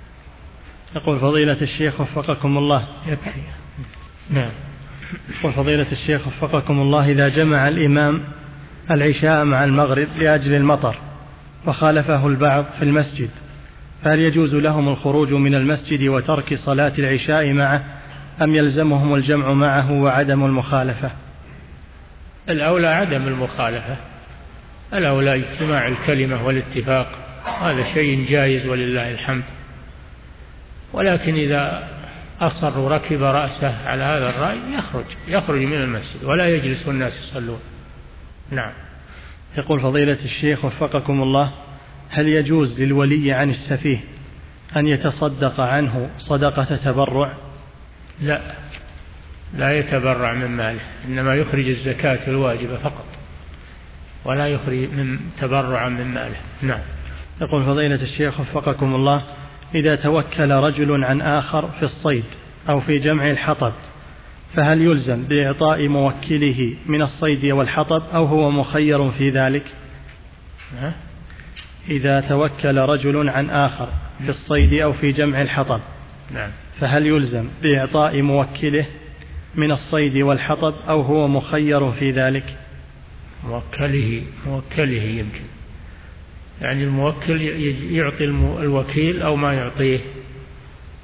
يقول فضيلة الشيخ وفقكم الله يكفي. نعم. يقول فضيلة الشيخ وفقكم الله إذا جمع الإمام العشاء مع المغرب لأجل المطر وخالفه البعض في المسجد، فهل يجوز لهم الخروج من المسجد وترك صلاة العشاء معه أم يلزمهم الجمع معه وعدم المخالفة؟ الأولى عدم المخالفة، الأولى اجتماع الكلمة والاتفاق، هذا شيء جائز ولله الحمد، ولكن إذا أصر وركب رأسه على هذا الرأي يخرج يخرج من المسجد ولا يجلس والناس يصلون. نعم. يقول فضيلة الشيخ وفقكم الله هل يجوز للولي عن السفيه أن يتصدق عنه صدقة تبرع؟ لا، لا يتبرع من ماله، إنما يخرج الزكاة الواجبة فقط ولا يخرج من تبرع من ماله. نعم. يقول فضيلة الشيخ وفقكم الله إذا توكل رجل عن آخر في الصيد أو في جمع الحطب فهل يلزم بإعطاء موكله من الصيد والحطب أو هو مخير في ذلك؟ ها؟ إذا توكل رجل عن آخر في الصيد أو في جمع الحطب نعم. فهل يلزم بإعطاء موكله من الصيد والحطب أو هو مخير في ذلك؟ موكله موكله يمكن، يعني الموكل يعطي الوكيل أو ما يعطيه،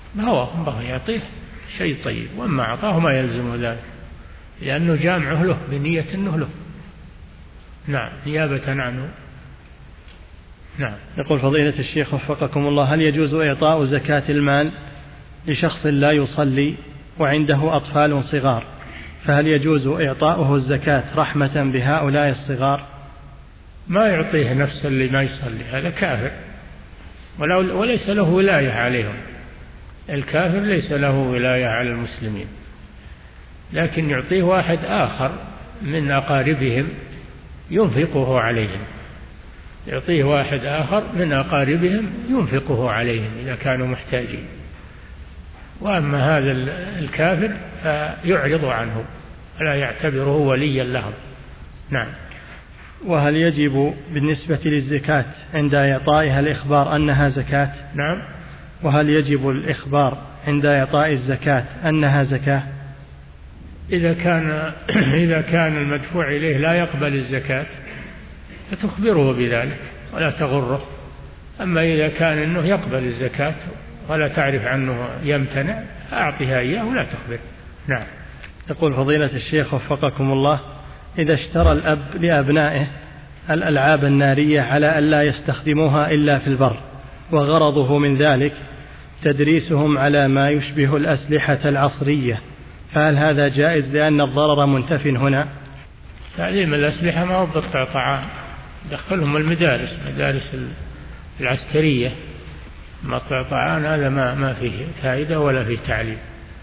هو يعطيه شيء طيب، وأما أعطاه ما يلزم ذلك لأنه جامعه له بنية أنه له. نعم، نيابة عنه. نعم. يقول فضيلة الشيخ وفقكم الله: هل يجوز إعطاء زكاة المال لشخص لا يصلي وعنده أطفال صغار، فهل يجوز إعطاؤه الزكاة رحمة بهؤلاء الصغار؟ ما يعطيه نفس اللي ما يصلي، هذا كافر وليس له ولاية عليهم. الكافر ليس له ولاية على المسلمين، لكن يعطيه واحد آخر من أقاربهم ينفقه عليهم، يعطيه واحد آخر من أقاربهم ينفقه عليهم إذا كانوا محتاجين. وأما هذا الكافر فيعرض عنه ولا يعتبره وليا لهم. نعم. وهل يجب بالنسبة للزكاة عند إعطائها الإخبار أنها زكاة؟ نعم. وهل يجب الإخبار عند إعطاء الزكاة أنها زكاة؟ إذا كان إذا كان المدفوع إليه لا يقبل الزكاة فتخبره بذلك ولا تغره. أما إذا كان أنه يقبل الزكاة ولا تعرف عنه يمتنع أعطيها إياه ولا تخبر. نعم. يقول فضيلة الشيخ وفقكم الله: إذا اشترى الأب لأبنائه الألعاب النارية على أن لا يستخدموها إلا في البر، وغرضه من ذلك تدريسهم على ما يشبه الأسلحة العصرية، فهل هذا جائز لأن الضرر منتف هنا؟ تعليم الأسلحة ما هو بالقطعان، دخلهم المدارس مدارس العسكرية، ما قطعان هذا ما ما فيه فائدة ولا فيه تعليم.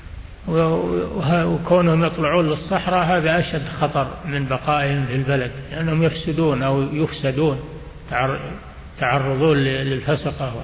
وكونهم يطلعون للصحراء هذا أشد خطر من بقائهم في البلد، لأنهم يفسدون أو يفسدون، تعرضون للفسقة.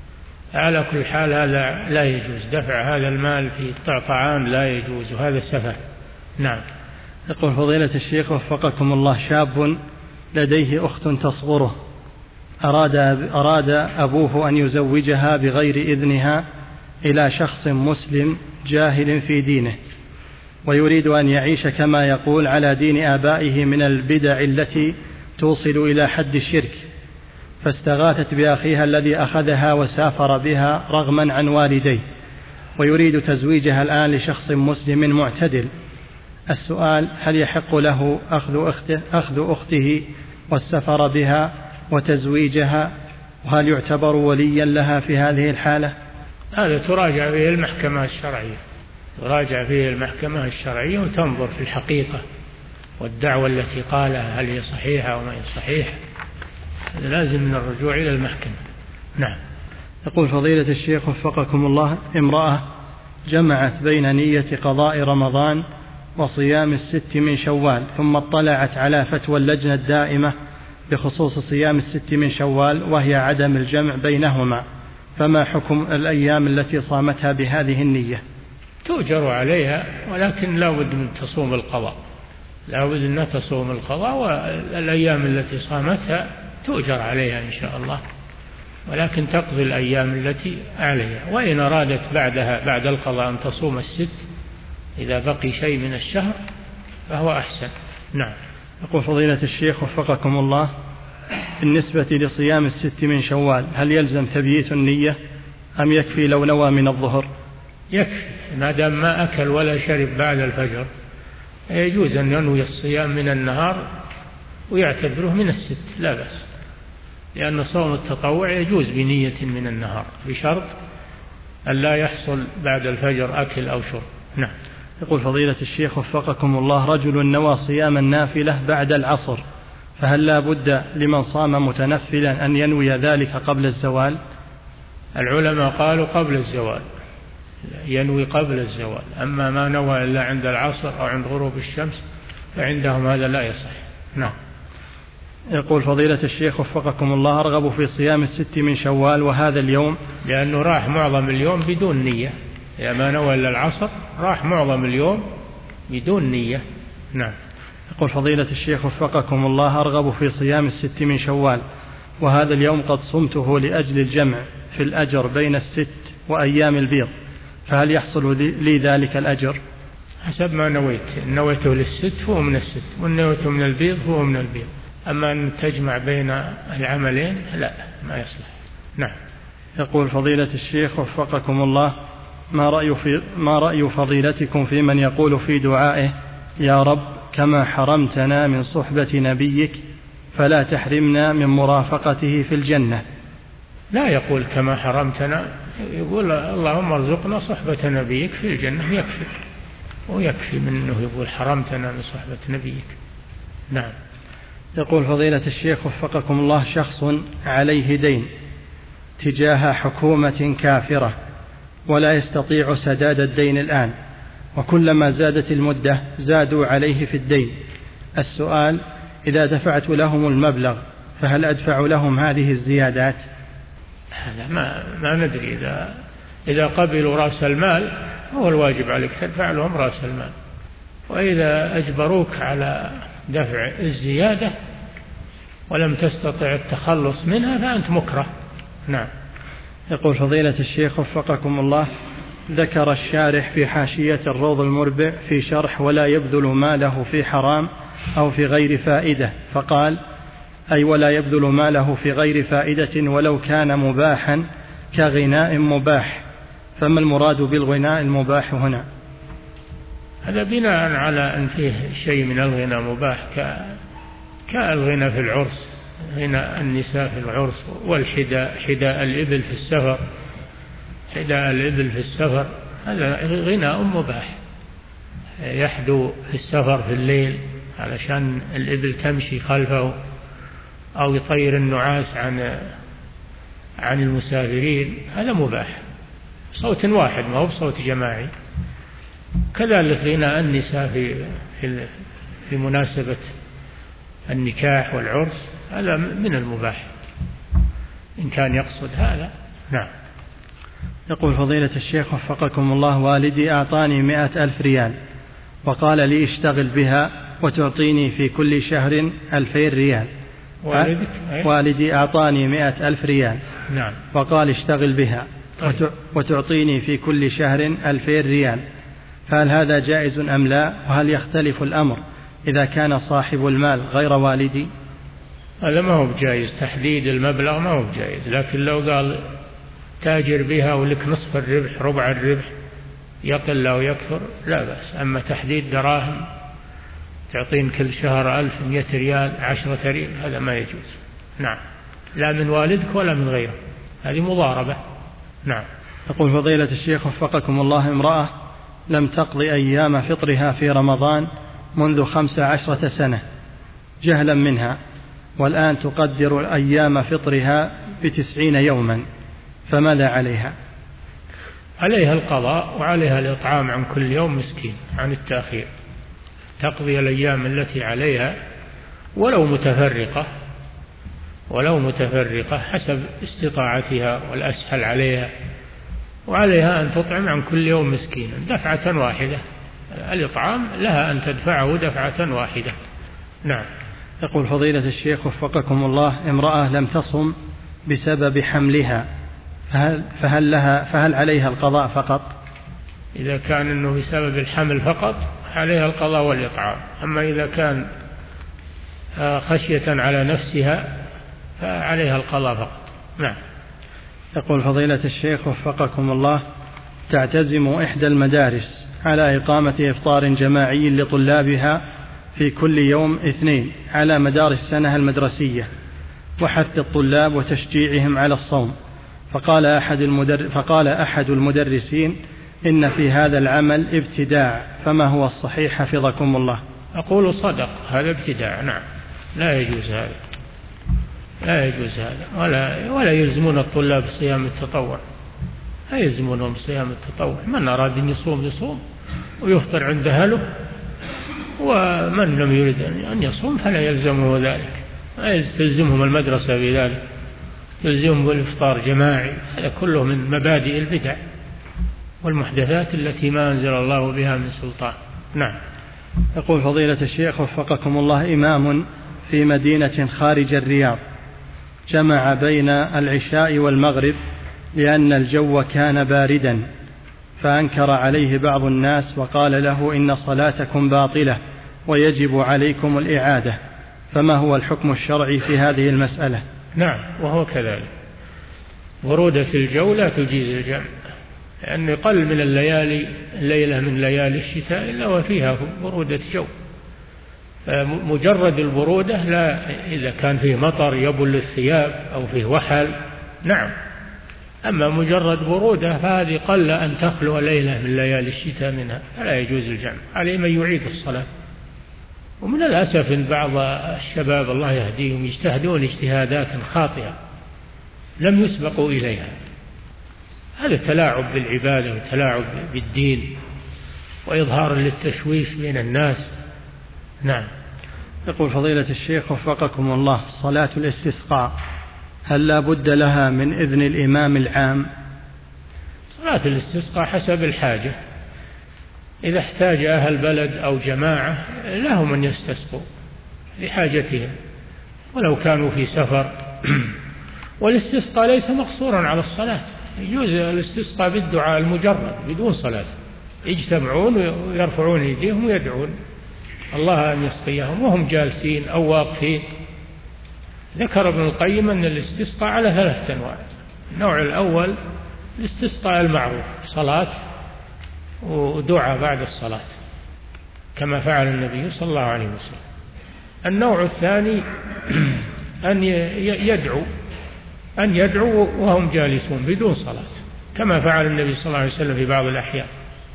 على كل حال هذا لا يجوز، دفع هذا المال في الطعطعان لا يجوز، وهذا سفه. نعم. يقول فضيلة الشيخ وفقكم الله: شاب لديه أخت تصغره، أراد, أراد أبوه أن يزوجها بغير إذنها إلى شخص مسلم جاهل في دينه، ويريد أن يعيش كما يقول على دين آبائه من البدع التي توصل إلى حد الشرك، فاستغاثت بأخيها الذي أخذها وسافر بها رغما عن والديه، ويريد تزويجها الآن لشخص مسلم معتدل. السؤال: هل يحق له أخذ أخته, أخذ أخته والسفر بها وتزويجها، وهل يعتبر وليا لها في هذه الحالة؟ هذا تراجع فيه المحكمة الشرعية، تراجع فيه المحكمة الشرعية وتنظر في الحقيقة والدعوة التي قالها هل هي صحيحة أو ما هي صحيحة. لازم من الرجوع إلى المحكمة. نعم. يقول فضيلة الشيخ وفقكم الله: امرأة جمعت بين نية قضاء رمضان وصيام الست من شوال، ثم اطلعت على فتوى اللجنة الدائمة بخصوص صيام الست من شوال وهي عدم الجمع بينهما، فما حكم الأيام التي صامتها بهذه النية؟ تؤجر عليها، ولكن لا بد من تصوم القضاء، لا بد أن تصوم القضاء، والأيام التي صامتها تؤجر عليها إن شاء الله، ولكن تقضي الأيام التي عليها. وإن أرادت بعدها بعد القضاء أن تصوم الست إذا بقي شيء من الشهر فهو أحسن. نعم. يقول فضيلة الشيخ وفقكم الله: بالنسبة لصيام الست من شوال هل يلزم تبييت النية أم يكفي لو نوى من الظهر؟ يكفي ما دام ما أكل ولا شرب بعد الفجر، يجوز أن ينوي الصيام من النهار ويعتبره من الست، لا بأس، لأن صوم التطوع يجوز بنية من النهار بشرط أن لا يحصل بعد الفجر أكل أو شرب. نعم. يقول فضيلة الشيخ وفقكم الله: رجل نوى صيام النافلة بعد العصر، فهل لا بد لمن صام متنفلا أن ينوي ذلك قبل الزوال؟ العلماء قالوا قبل الزوال، ينوي قبل الزوال، أما ما نوى إلا عند العصر أو عند غروب الشمس فعندهم هذا لا يصح. نعم. يقول فضيلة الشيخ وفقكم الله: أرغب في صيام الست من شوال وهذا اليوم، لأنه راح معظم اليوم بدون نية، يا ما نوى إلا العصر راح معظم اليوم بدون نية. نعم. يقول فضيلة الشيخ وفقكم الله: أرغب في صيام الست من شوال وهذا اليوم قد صمته لأجل الجمع في الأجر بين الست وأيام البيض، فهل يحصل لي ذلك الأجر؟ حسب ما نويت، نويته للست هو من الست، والنويته من البيض هو من البيض، أما أن تجمع بين العملين لا، ما يصلح. نعم. يقول فضيلة الشيخ وفقكم الله: ما رأي, في ما رأي فضيلتكم في من يقول في دعائه يا رب كما حرمتنا من صحبة نبيك فلا تحرمنا من مرافقته في الجنة؟ لا يقول كما حرمتنا، يقول اللهم ارزقنا صحبة نبيك في الجنة، يكفي، ويكفي منه يقول حرمتنا من صحبة نبيك. نعم. يقول فضيلة الشيخ وفقكم الله، شخص عليه دين تجاه حكومة كافرة ولا يستطيع سداد الدين الآن، وكلما زادت المدة زادوا عليه في الدين. السؤال: إذا دفعت لهم المبلغ فهل أدفع لهم هذه الزيادات؟ هذا ما, ما ندري. إذا, إذا قبلوا رأس المال هو الواجب عليك تدفع لهم رأس المال، وإذا أجبروك على دفع الزيادة ولم تستطع التخلص منها فأنت مكره. نعم. يقول فضيلة الشيخ وفقكم الله، ذكر الشارح في حاشية الروض المربع في شرح ولا يبذل ماله في حرام أو في غير فائدة، فقال أي ولا يبذل ماله في غير فائدة ولو كان مباحا كغناء مباح، فما المراد بالغناء المباح هنا؟ هذا بناء على أن فيه شيء من الغناء مباح كالغناء في العرس، غناء النساء في العرس، والحداء، حداء الإبل في السفر، حداء الإبل في السفر هذا غناء مباح، يحدو في السفر في الليل علشان الإبل تمشي خلفه، أو يطير النعاس عن عن المسافرين، هذا مباح، صوت واحد ما هو بصوت جماعي. كذلك غناء النساء في في في مناسبة النكاح والعرس هذا من المباح إن كان يقصد هذا. نعم. يقول فضيلة الشيخ وفقكم الله، والدي أعطاني مئة ألف ريال وقال لي اشتغل بها وتعطيني في كل شهر ألفين ريال. والدك؟ والدي أعطاني مئة ألف ريال. نعم. وقال اشتغل بها طيب. وتعطيني في كل شهر ألفين ريال، فهل هذا جائز أم لا؟ وهل يختلف الأمر إذا كان صاحب المال غير والدي؟ هذا ما هو بجائز، تحديد المبلغ ما هو بجائز، لكن لو قال تاجر بها ولك نصف الربح ربع الربح يقل أو يكثر لا بأس. أما تحديد دراهم تعطين كل شهر ألف مئة ريال عشرة ريال هذا ما يجوز. نعم. لا من والدك ولا من غيره، هذه مضاربة. نعم. يقول فضيلة الشيخ وفقكم الله، امرأة لم تقضي أيام فطرها في رمضان منذ خمس عشرة سنة جهلا منها، والآن تقدر أيام فطرها بتسعين يوما، فماذا عليها؟ عليها القضاء وعليها الإطعام عن كل يوم مسكين عن التأخير، تقضي الأيام التي عليها ولو متفرقة ولو متفرقة حسب استطاعتها والأسهل عليها، وعليها أن تطعم عن كل يوم مسكينا دفعة واحدة، الإطعام لها أن تدفعه دفعة واحدة. نعم. يقول فضيلة الشيخ وفقكم الله، امرأة لم تصم بسبب حملها، فهل, فهل, لها فهل عليها القضاء فقط؟ إذا كان أنه بسبب الحمل فقط عليها القضاء والإطعام، أما إذا كان خشية على نفسها فعليها القضاء فقط. نعم. يقول فضيلة الشيخ وفقكم الله، تعتزم إحدى المدارس على إقامة إفطار جماعي لطلابها في كل يوم اثنين على مدار السنة المدرسية وحث الطلاب وتشجيعهم على الصوم، فقال أحد, المدر... فقال أحد المدرسين إن في هذا العمل ابتداع، فما هو الصحيح حفظكم الله؟ أقول صدق، هذا ابتداع. نعم. لا يجوز هذا، لا يجوز هذا، ولا, ولا يلزمون الطلاب صيام التطوع، لا يلزمونهم صيام التطوع. من أراد أن يصوم يصوم ويفطر عند أهله، ومن لم يريد أن يصوم فلا يلزمه ذلك، لا تلزمهم المدرسة بذلك، تلزمهم بالإفطار جماعي. هذا كله من مبادئ البدع والمحدثات التي ما أنزل الله بها من سلطان. نعم. يقول فضيلة الشيخ وفقكم الله، إمام في مدينة خارج الرياض جمع بين العشاء والمغرب لأن الجو كان باردا، فأنكر عليه بعض الناس وقال له إن صلاتكم باطلة ويجب عليكم الإعادة، فما هو الحكم الشرعي في هذه المسألة؟ نعم، وهو كذلك، برودة الجو لا تجيز الجمع، لأن يقل من الليالي الليلة من ليالي الشتاء إلا وفيها برودة جو. مجرد البرودة لا، إذا كان فيه مطر يبل الثياب أو فيه وحل نعم، أما مجرد برودة فهذه قل أن تخلو ليلة من ليالي الشتاء منها، فلا يجوز الجمع. عليه من يعيد الصلاة. ومن الأسف أن بعض الشباب الله يهديهم يجتهدون اجتهادات خاطئة لم يسبقوا إليها. هذا تلاعب بالعبادة وتلاعب بالدين وإظهار للتشويش بين الناس. نعم. يقول فضيلة الشيخ وفقكم الله، صلاة الاستسقاء هل لا بد لها من إذن الإمام العام؟ صلاة الاستسقاء حسب الحاجة، إذا احتاج أهل بلد أو جماعة لهم أن يستسقوا لحاجتهم ولو كانوا في سفر. والاستسقاء ليس مقصورا على الصلاة، يجوز الاستسقاء بالدعاء المجرد بدون صلاة، يجتمعون ويرفعون أيديهم ويدعون الله أن يسقيهم وهم جالسين أو واقفين. ذكر ابن القيم أن الاستسقاء على ثلاثة أنواع. النوع الأول الاستسقاء المعروف، صلاة ودعاء بعد الصلاة كما فعل النبي صلى الله عليه وسلم. النوع الثاني أن يدعو أن يدعو وهم جالسون بدون صلاة كما فعل النبي صلى الله عليه وسلم في بعض الأحيان.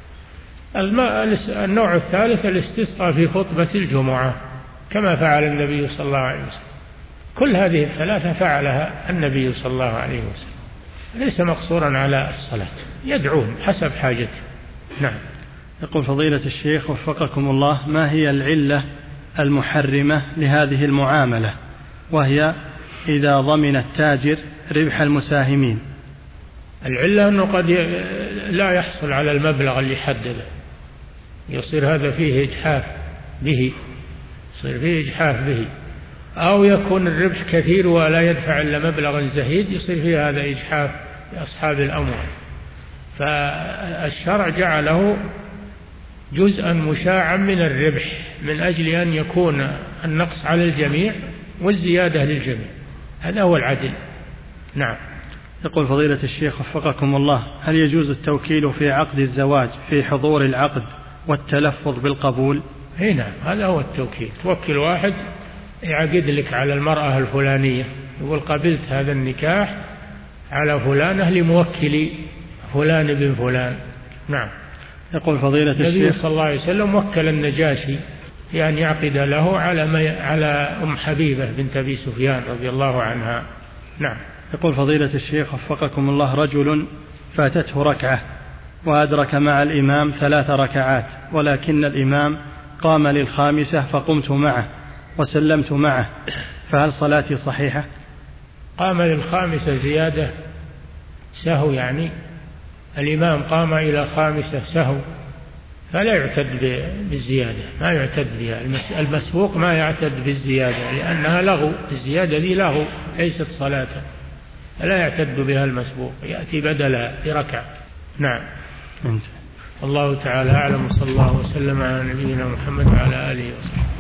النوع الثالث الاستسقاء في خطبة الجمعة كما فعل النبي صلى الله عليه وسلم. كل هذه الثلاثة فعلها النبي صلى الله عليه وسلم، ليس مقصورا على الصلاة، يدعون حسب حاجته. نعم. يقول فضيلة الشيخ وفقكم الله، ما هي العلة المحرمة لهذه المعاملة، وهي إذا ضمن التاجر ربح المساهمين؟ العلة أنه قد لا يحصل على المبلغ اللي حدده، يصير هذا فيه إجحاف به، يصير فيه إجحاف به، أو يكون الربح كثير ولا يدفع إلا مبلغا زهيد، يصير فيه هذا إجحاف لأصحاب الأموال. فالشرع جعله جزءا مشاعا من الربح من أجل أن يكون النقص على الجميع والزيادة للجميع، هذا هو العدل. نعم. يقول فضيلة الشيخ وفقكم الله، هل يجوز التوكيل في عقد الزواج في حضور العقد والتلفظ بالقبول؟ اي نعم، هذا هو التوكيل. توكل واحد يعقد لك على المرأة الفلانية، يقول قبلت هذا النكاح على فلانة لموكلي فلان بن فلان. نعم. يقول فضيلة الشيخ النبي صلى الله عليه وسلم وكل النجاشي في أن يعقد له على على أم حبيبة بنت أبي سفيان رضي الله عنها. نعم. يقول فضيلة الشيخ وفقكم الله، رجل فاتته ركعة وأدرك مع الإمام ثلاث ركعات، ولكن الإمام قام للخامسة فقمت معه وسلمت معه، فهل صلاتي صحيحة؟ قام للخامسة زيادة سهو، يعني الإمام قام إلى خامسة سهو فلا يعتد بالزيادة، ما يعتد بها. المسبوق ما يعتد بالزيادة لأنها لغو، الزيادة ذي لغو ليست صلاة، فلا يعتد بها المسبوق، يأتي بدلها بركعة. نعم. الله تعالى أعلم، صلى الله وسلم على نبينا محمد وعلى آله وصحبه.